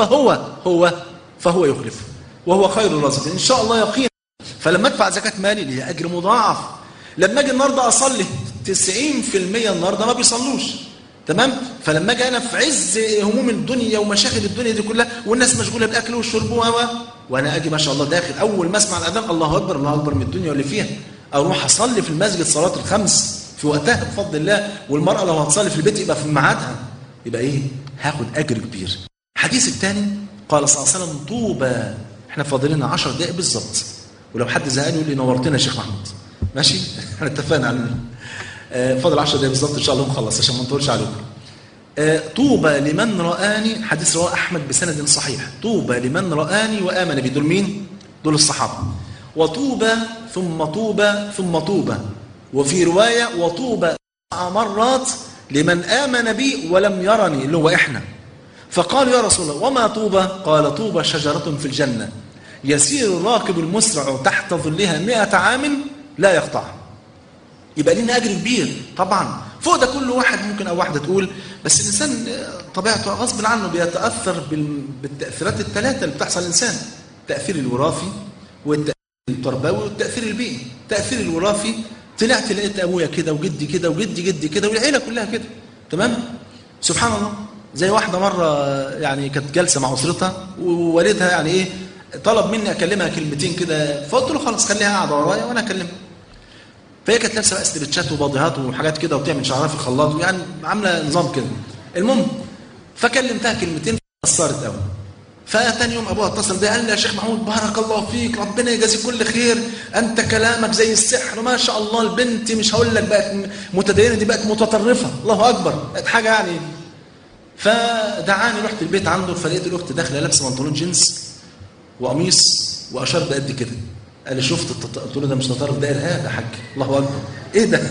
فهو يخلفه وهو خير الرازقين. ان شاء الله يقين. فلما ادفع زكاه مالي ليها اجر مضاعف. لما اجي النهارده اصلي 90% النهارده ما بيصلوش، تمام؟ فلما اجي انا في عز هموم الدنيا ومشاغل الدنيا دي كلها، والناس مشغوله بالاكل والشرب وانا اجي ما شاء الله داخل اول ما اسمع الاذان الله اكبر الله اكبر من الدنيا واللي فيها، اروح اصلي في المسجد صلاه الخمس في وقتها بفضل الله. والمراه لو هتصلي في البيت يبقى في ميعادها، يبقى ايه؟ هاخد اجر كبير. الحديث الثاني قال صلى الله عليه وسلم: طوبى، احنا فاضل لنا 10 دقائق بالظبط، ولو حد زهقان يقول لي نورتنا يا شيخ محمود. ماشي؟ احنا اتفقنا على فاضل 10 دقايق بالظبط ان شاء الله نخلص عشان ما نطولش عليكم. طوبى لمن رآني، حديث رواه أحمد بسند صحيح. طوبى لمن رآني وآمن بي. دول مين؟ دول الصحابة. وطوبى ثم طوبى ثم طوبى، وفي رواية وطوبى 7 مرات لمن آمن بي ولم يرني، اللي هو إحنا. فقال يا رسول الله وما طوبى؟ قال طوبى شجرة في الجنة يسير الراكب المسرع تحت ظلها 100 عام لا يقطعها. يبقى لنا أجر كبير طبعا فوق ده كل واحد ممكن أو واحدة تقول، بس الإنسان طبيعته غصب عنه بيتأثر بالتأثيرات الثلاثة اللي بتحصل الإنسان: التأثير الوراثي والتأثير التربوي والتأثير البيئي. التأثير الوراثي طلعت لقيت أبويا كده وجدي كده وجدي جدي كده والعيلة كلها كده، تمام؟ سبحان الله. زي واحدة مرة يعني كانت جالسة مع أسرتها ووالدها يعني إيه طلب مني أكلمها كلمتين كده، فقلت له خلاص خليها قاعدة ورايا وأنا أكلمها. فهي كانت لابسه بقى استرتشات وباضيهات وحاجات كده وبتعمل شعرها في الخلاط ويعني عامله نظام كده. المهم فكلمتها كلمتين اثرت قوي. فتاني يوم ابوها اتصل بيا قال لي يا شيخ محمود بارك الله فيك، ربنا يجازيك كل خير، انت كلامك زي السحر ما شاء الله. البنت مش هقول لك بقت متدينه، دي بقت متطرفه، الله اكبر، بقت حاجه يعني. فدعاني رحت البيت عنده، فلقيت الاخت داخله لابسه بنطلون جينز وقميص واشار بقد كده. قال لي شفت قلت له ده مش تطرف، ده ارهاب يا حاج، الله اكبر، ايه ده؟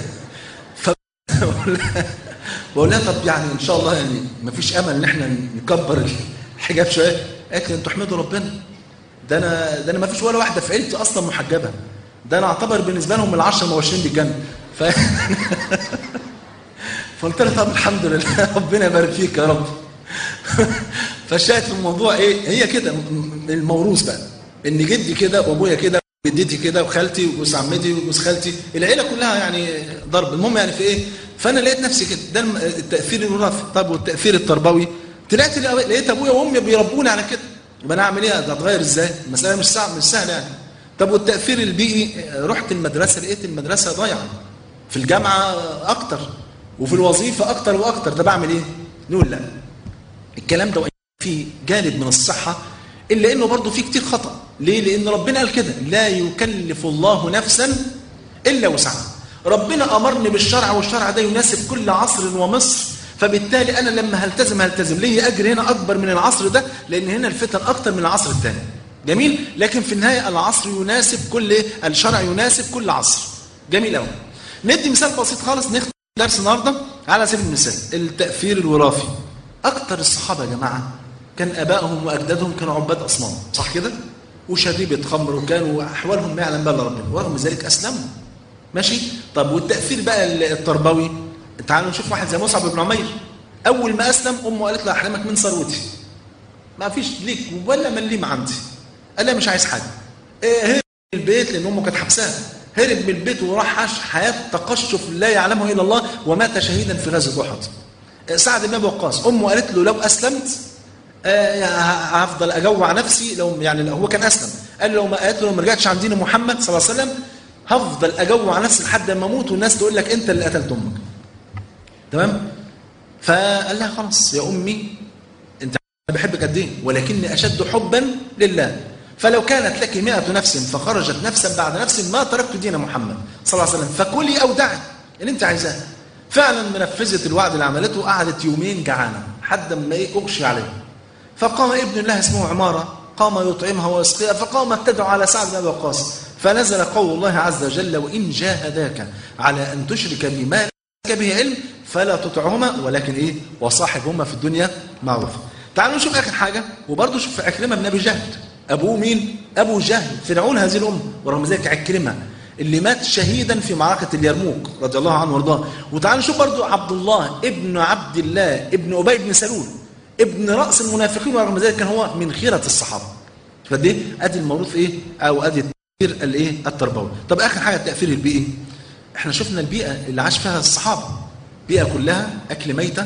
بقول لها طب يعني ان شاء الله يعني ما فيش امل ان احنا نكبر الحجاب شويه؟ قالت لي انتوا احمدوا ربنا، ده انا ما فيش ولا واحده في عيلتي اصلا محجبه، ده انا اعتبر بالنسبه لهم ال10 المبشرين بالجنه. فقلت لها طب الحمد لله، ربنا يبارك فيك يا رب. فالشاهد في الموضوع ايه؟ هي كده الموروث بقى، ان جدي كده وابويا كده جدتي كده وخالتي وجوز عمتي وجوز خالتي، العيله كلها يعني ضرب. المهم يعني في ايه؟ فانا لقيت نفسي كده، ده التاثير الوراثي. طب والتاثير التربوي؟ طلعت لقيت ابويا وامي بيربوني على كده، يبقى انا اعمل ايه؟ ده اتغير ازاي؟ المساله مش سهله يعني. طب والتاثير البيئي؟ رحت المدرسه لقيت المدرسه ضايعه، في الجامعه اكتر، وفي الوظيفه اكتر واكتر، ده بعمل ايه؟ نقول لا، الكلام ده فيه جانب من الصحه الا انه برضه فيه كتير خطا. ليه؟ لان ربنا قال كده لا يكلف الله نفسا الا وسعها. ربنا امرني بالشرع، والشرع ده يناسب كل عصر ومصر، فبالتالي انا لما هلتزم لي اجر هنا اكبر من العصر ده، لان هنا الفتن اكتر من العصر الثاني. جميل. لكن في النهايه العصر يناسب كل، الشرع يناسب كل عصر. جميل قوي. ندي مثال بسيط خالص نختم درس النهارده على سبيل المثال: التاثير الوراثي. اكتر الصحابه يا جماعه كان ابائهم واجدادهم كانوا عباد اصنام، صح كده؟ وشريبة خمر، وكانوا احوالهم ما يعلم بها الا ربنا، ورغم ذلك اسلموا. ماشي؟ طب والتاثير بقى التربوي؟ تعالوا نشوف واحد زي مصعب بن عمير. اول ما اسلم امه قالت له احرمك من ثروتي، ما فيش ليك ولا مليم عندي. قال لها مش عايز حاجه. هرب من البيت لان امه كانت حبساه، هرب من البيت وراح عاش حياه تقشف لا يعلمه الا الله، ومات شهيدا في غزوه احد. سعد بن ابي وقاص امه قالت له لو اسلمت هفضل اجوع نفسي، لو يعني هو كان اسلم، قال له قالت له لو ما رجعتش عن دين محمد صلى الله عليه وسلم هفضل اجوع نفسي لحد ما اموت والناس تقول لك انت اللي قتلت امك. تمام؟ فقال لها خلاص يا امي انت بحبك قد ايه، ولكني اشد حبا لله، فلو كانت لك 100 نفس فخرجت نفسا بعد نفس ما تركت دين محمد صلى الله عليه وسلم، فكلي او دعي اللي انت عايزاه. فعلا منفذت الوعد اللي عملته، قعدت يومين جعانه لحد ما اغشي عليه. فقام ابن الله اسمه عمارة، قام يطعمها ويسقيها، فقامت تدعو على سعد بن ابي وقاص، فنزل قول الله عز وجل: وإن جاهداك على أن تشرك بي ما لك به علم فلا تطعهما ولكن إيه؟ وصاحبهما في الدنيا معروفا. تعالوا نشوف آخر حاجة، وبرضه شوف عكرمة بن أبي جهل. أبوه مين؟ أبو جهل، فرعون هذه الأمة، ورغم ذلك عكرمة اللي مات شهيدا في معركة اليرموك رضي الله عنه وارضاه. وتعالوا نشوف برضه عبد الله ابن عبد الله ابن أبي بن سلول، ابن رأس المنافقين، ورغم ذلك كان هو من خيرة الصحابة. فدي ادي الموروث ايه؟ او ادي التأثير الايه؟ التربوي. طب اخر حاجه التأثير البيئي. احنا شفنا البيئه اللي عاش فيها الصحابه، بيئه كلها اكل ميته،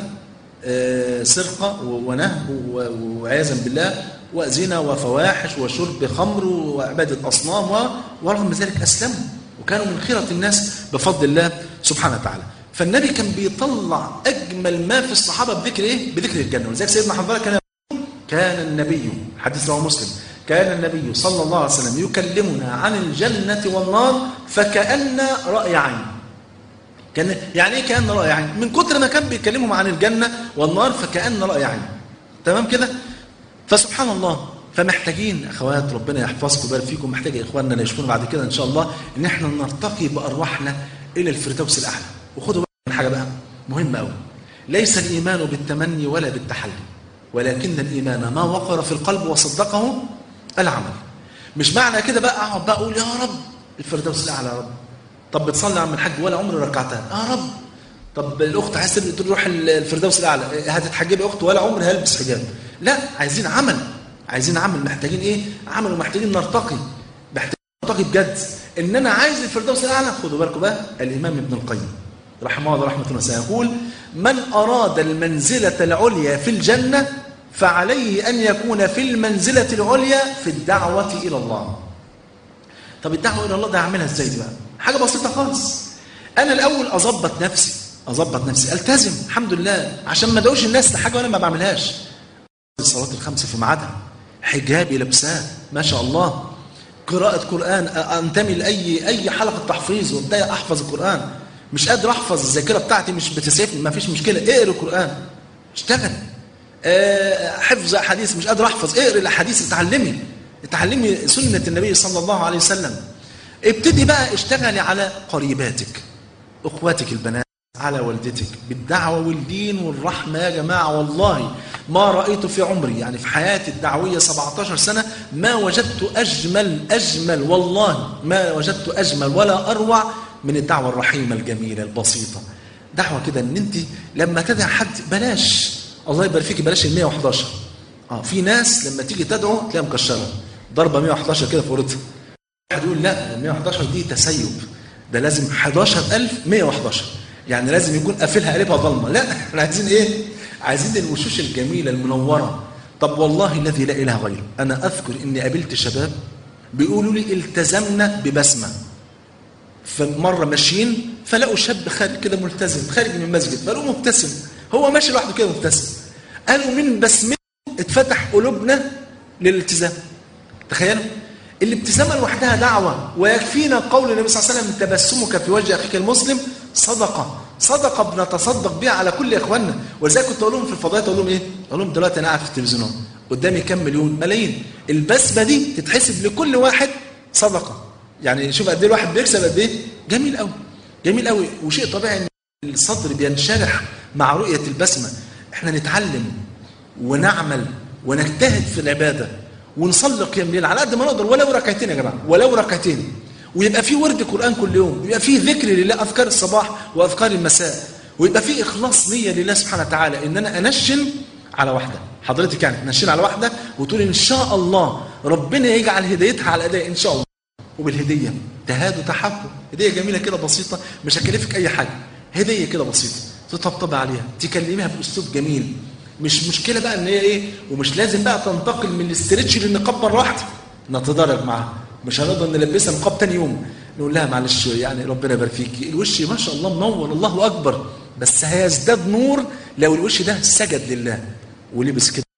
سرقه ونهب وعياذا بالله، وزنا وفواحش وشرب خمر وعباده اصنام، ورغم ذلك اسلموا وكانوا من خيرة الناس بفضل الله سبحانه وتعالى. فالنبي كان بيطلع اجمل ما في الصحابه بذكر ايه؟ بذكر الجنه. ولذلك سيدنا حنظله كان النبي، حديث رواه مسلم، كان النبي صلى الله عليه وسلم يكلمنا عن الجنة والنار فكأن رأي عين. كان يعني ايه كأن رأي عين؟ من كتر ما كان بيكلمهم عن الجنة والنار فكأن رأي عين. تمام كده؟ فسبحان الله، فمحتاجين اخوات ربنا يحفظكم ويبارك فيكم، محتاج اخواننا اللي يشوفونا بعد كده ان شاء الله ان احنا نرتقي بارواحنا الى الفردوس الاعلى. وخدوا بالكم من حاجه بقى مهمه قوي، ليس الايمان بالتمني ولا بالتحلي، ولكن الايمان ما وقر في القلب وصدقه العمل. مش معنى كده بقى اقعد بقى اقول يا رب الفردوس الاعلى يا رب. طب بتصلي يا عم الحاج ولا عمري ركعتها يا رب. طب الاخت عايزه تروح الفردوس الاعلى، هتتحجبي يا اخت ولا عمري هلبس حجاب. لا، عايزين عمل، عايزين عمل، محتاجين ايه؟ عمل، ومحتاجين نرتقي، محتاجين نرتقي بجد. ان انا عايز الفردوس الاعلى. خدوا بالكم بقى، الامام ابن القيم رحمه الله رحمه واسعه يقول: من اراد المنزله العليا في الجنه فعليه ان يكون في المنزله العليا في الدعوه الى الله. طب الدعوه الى الله ده اعملها ازاي دي بقى؟ حاجه بسيطه خالص. انا الاول اظبط نفسي، التزم الحمد لله، عشان ما ادعوش الناس لحاجه وانا ما بعملهاش. الصلاه الخمسه في ميعادها، حجابي لابساه ما شاء الله، قراءه قران، انتمي لاي حلقه تحفيظ وابدا احفظ القران. مش قادر احفظ، الذاكره بتاعتي مش بتسعفني، ما فيش مشكله، اقرا القران، اشتغل. حفظ احاديث، مش قادر احفظ، اقرا الاحاديث، اتعلمي سنه النبي صلى الله عليه وسلم. ابتدي بقى اشتغلي على قريباتك، اخواتك البنات، على والدتك بالدعوة والدين والرحمة. يا جماعة والله ما رأيت في عمري، يعني في حياتي الدعوية 17 سنة، ما وجدت أجمل والله ما وجدت أجمل ولا أروع من الدعوة الرحيمة الجميلة البسيطة. دعوة كده ان انت لما تدعي حد بلاش، الله يبارك فيك، بلاش ال 111. في ناس لما تيجي تدعو تلاقيها مكشرة ضربة 111 كده في ورتها. واحد يقول لا، ال 111 دي تسيب، ده لازم 11111، يعني لازم يكون قافلها قلبها ضلمه. لا، احنا عايزين ايه؟ عايزين الوشوش الجميله المنوره. طب والله الذي لا اله غيره، انا اذكر اني قابلت شباب بيقولوا لي التزمنا ببسمه. فمره ماشيين فلقوا شاب خارج كده ملتزم، خارج من المسجد، فلقوا مبتسم، هو ماشي لوحده كده مبتسم. قالوا من بسمته اتفتح قلوبنا للالتزام. تخيلوا، الابتسامه لوحدها دعوه، ويكفينا قول النبي صلى الله عليه وسلم: تبسمك في وجه اخيك المسلم صدقه بنتصدق بها على كل اخواننا. ولذلك كنت اقول لهم في الفضائيات، اقول لهم ايه؟ اقول لهم دلوقتي انا قاعد في التلفزيون قدامي كام ملايين، البسمه دي تتحسب لكل واحد صدقه. يعني شوف قد ايه الواحد بيكسب قد ايه. جميل قوي، جميل قوي، وشيء طبيعي ان الصدر بينشرح مع رؤيه البسمه. احنا نتعلم ونعمل ونجتهد في العباده ونصلي قيام ليل على قد ما نقدر، ولو ركعتين يا جماعه، ولو ركعتين. ويبقى في ورد قرآن كل يوم، ويبقى في ذكر لله، أذكار الصباح وأذكار المساء، ويبقى في إخلاص نية لله سبحانه وتعالى، إن أنا أنشن على واحدة. حضرتك يعني تنشن على واحدة وتقول إن شاء الله ربنا يجعل هدايتها على أداء إن شاء الله. وبالهدية تهادوا تحبوا، هدية جميلة كده بسيطة، مش هكلفك أي حاجة، هدية كده بسيطة تطبطب عليها، تكلميها بأسلوب جميل. مش مشكلة بقى إن هي إيه، ومش لازم بقى تنتقل من الاسترتش للنقاب مرة واحدة، نتدرج معاها. مش هنقدر نلبسها نقاب تاني يوم نقول لها معلش يعني ربنا يبارك فيكي، الوش ما شاء الله منور الله اكبر، بس هيزداد نور لو الوش ده سجد لله ولبس كده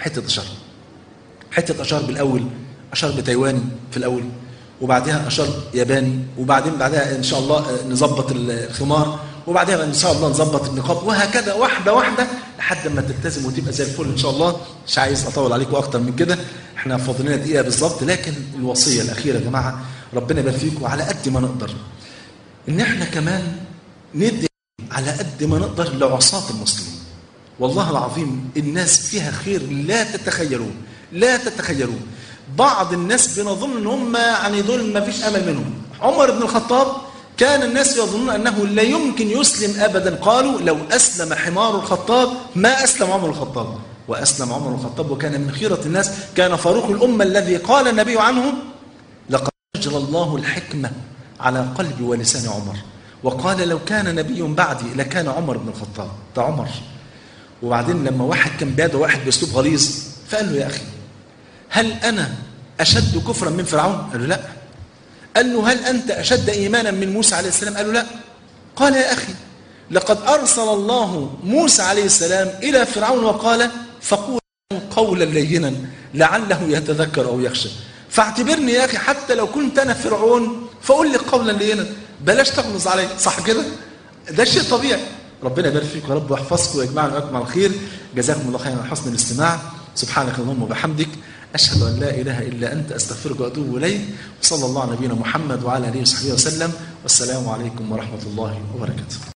حته اشار بالاول، اشار بتايواني في الاول، وبعدها اشار ياباني، وبعدين بعدها ان شاء الله نظبط الخمار، وبعدها ان شاء الله نظبط النقاب، وهكذا واحده واحده لحد ما تلتزم وتبقى زي الفل ان شاء الله. مش عايز اطول عليكم اكتر من كده، احنا فاضل لنا دقيقه بالظبط. لكن الوصيه الاخيره يا جماعه ربنا يبارك فيكم، على قد ما نقدر ان احنا كمان ندي على قد ما نقدر لعصاة المسلمين. والله العظيم الناس فيها خير لا تتخيلون. بعض الناس بنظن ان هم يعني دول ما فيش امل منهم. عمر بن الخطاب كان الناس يظنون انه لا يمكن يسلم ابدا، قالوا لو اسلم حمار الخطاب ما اسلم عمر الخطاب، واسلم عمر الخطاب وكان من خيرة الناس. كان فاروق الامه الذي قال النبي عنه: لقد اجرى الله الحكمه على قلب ولسان عمر، وقال لو كان نبي بعدي لكان عمر بن الخطاب. ده عمر. وبعدين لما واحد كان بيدعو واحد باسلوب غليظ فقال له: يا اخي هل انا اشد كفرا من فرعون؟ قال له: لا. قال له: هل انت اشد ايمانا من موسى عليه السلام؟ قال له: لا. قال: يا اخي لقد ارسل الله موسى عليه السلام الى فرعون وقال: فقول قولا لينا لعله يتذكر أو يخشى. فاعتبرني يا أخي حتى لو كنت أنا فرعون فقول لي قولا لينا، بلاش تغلظ علي، صح كده؟ ده شيء طبيعي. ربنا يبارك فيك يا رب ويحفظكم ويجمعنا ويجمع الخير. جزاكم الله خيرا على حسن الاستماع. سبحانك اللهم وبحمدك، أشهد أن لا إله إلا أنت، أستغفرك وأتوب إليك. وصلى الله على نبينا محمد وعلى آله وصحبه وسلم. والسلام عليكم ورحمة الله وبركاته.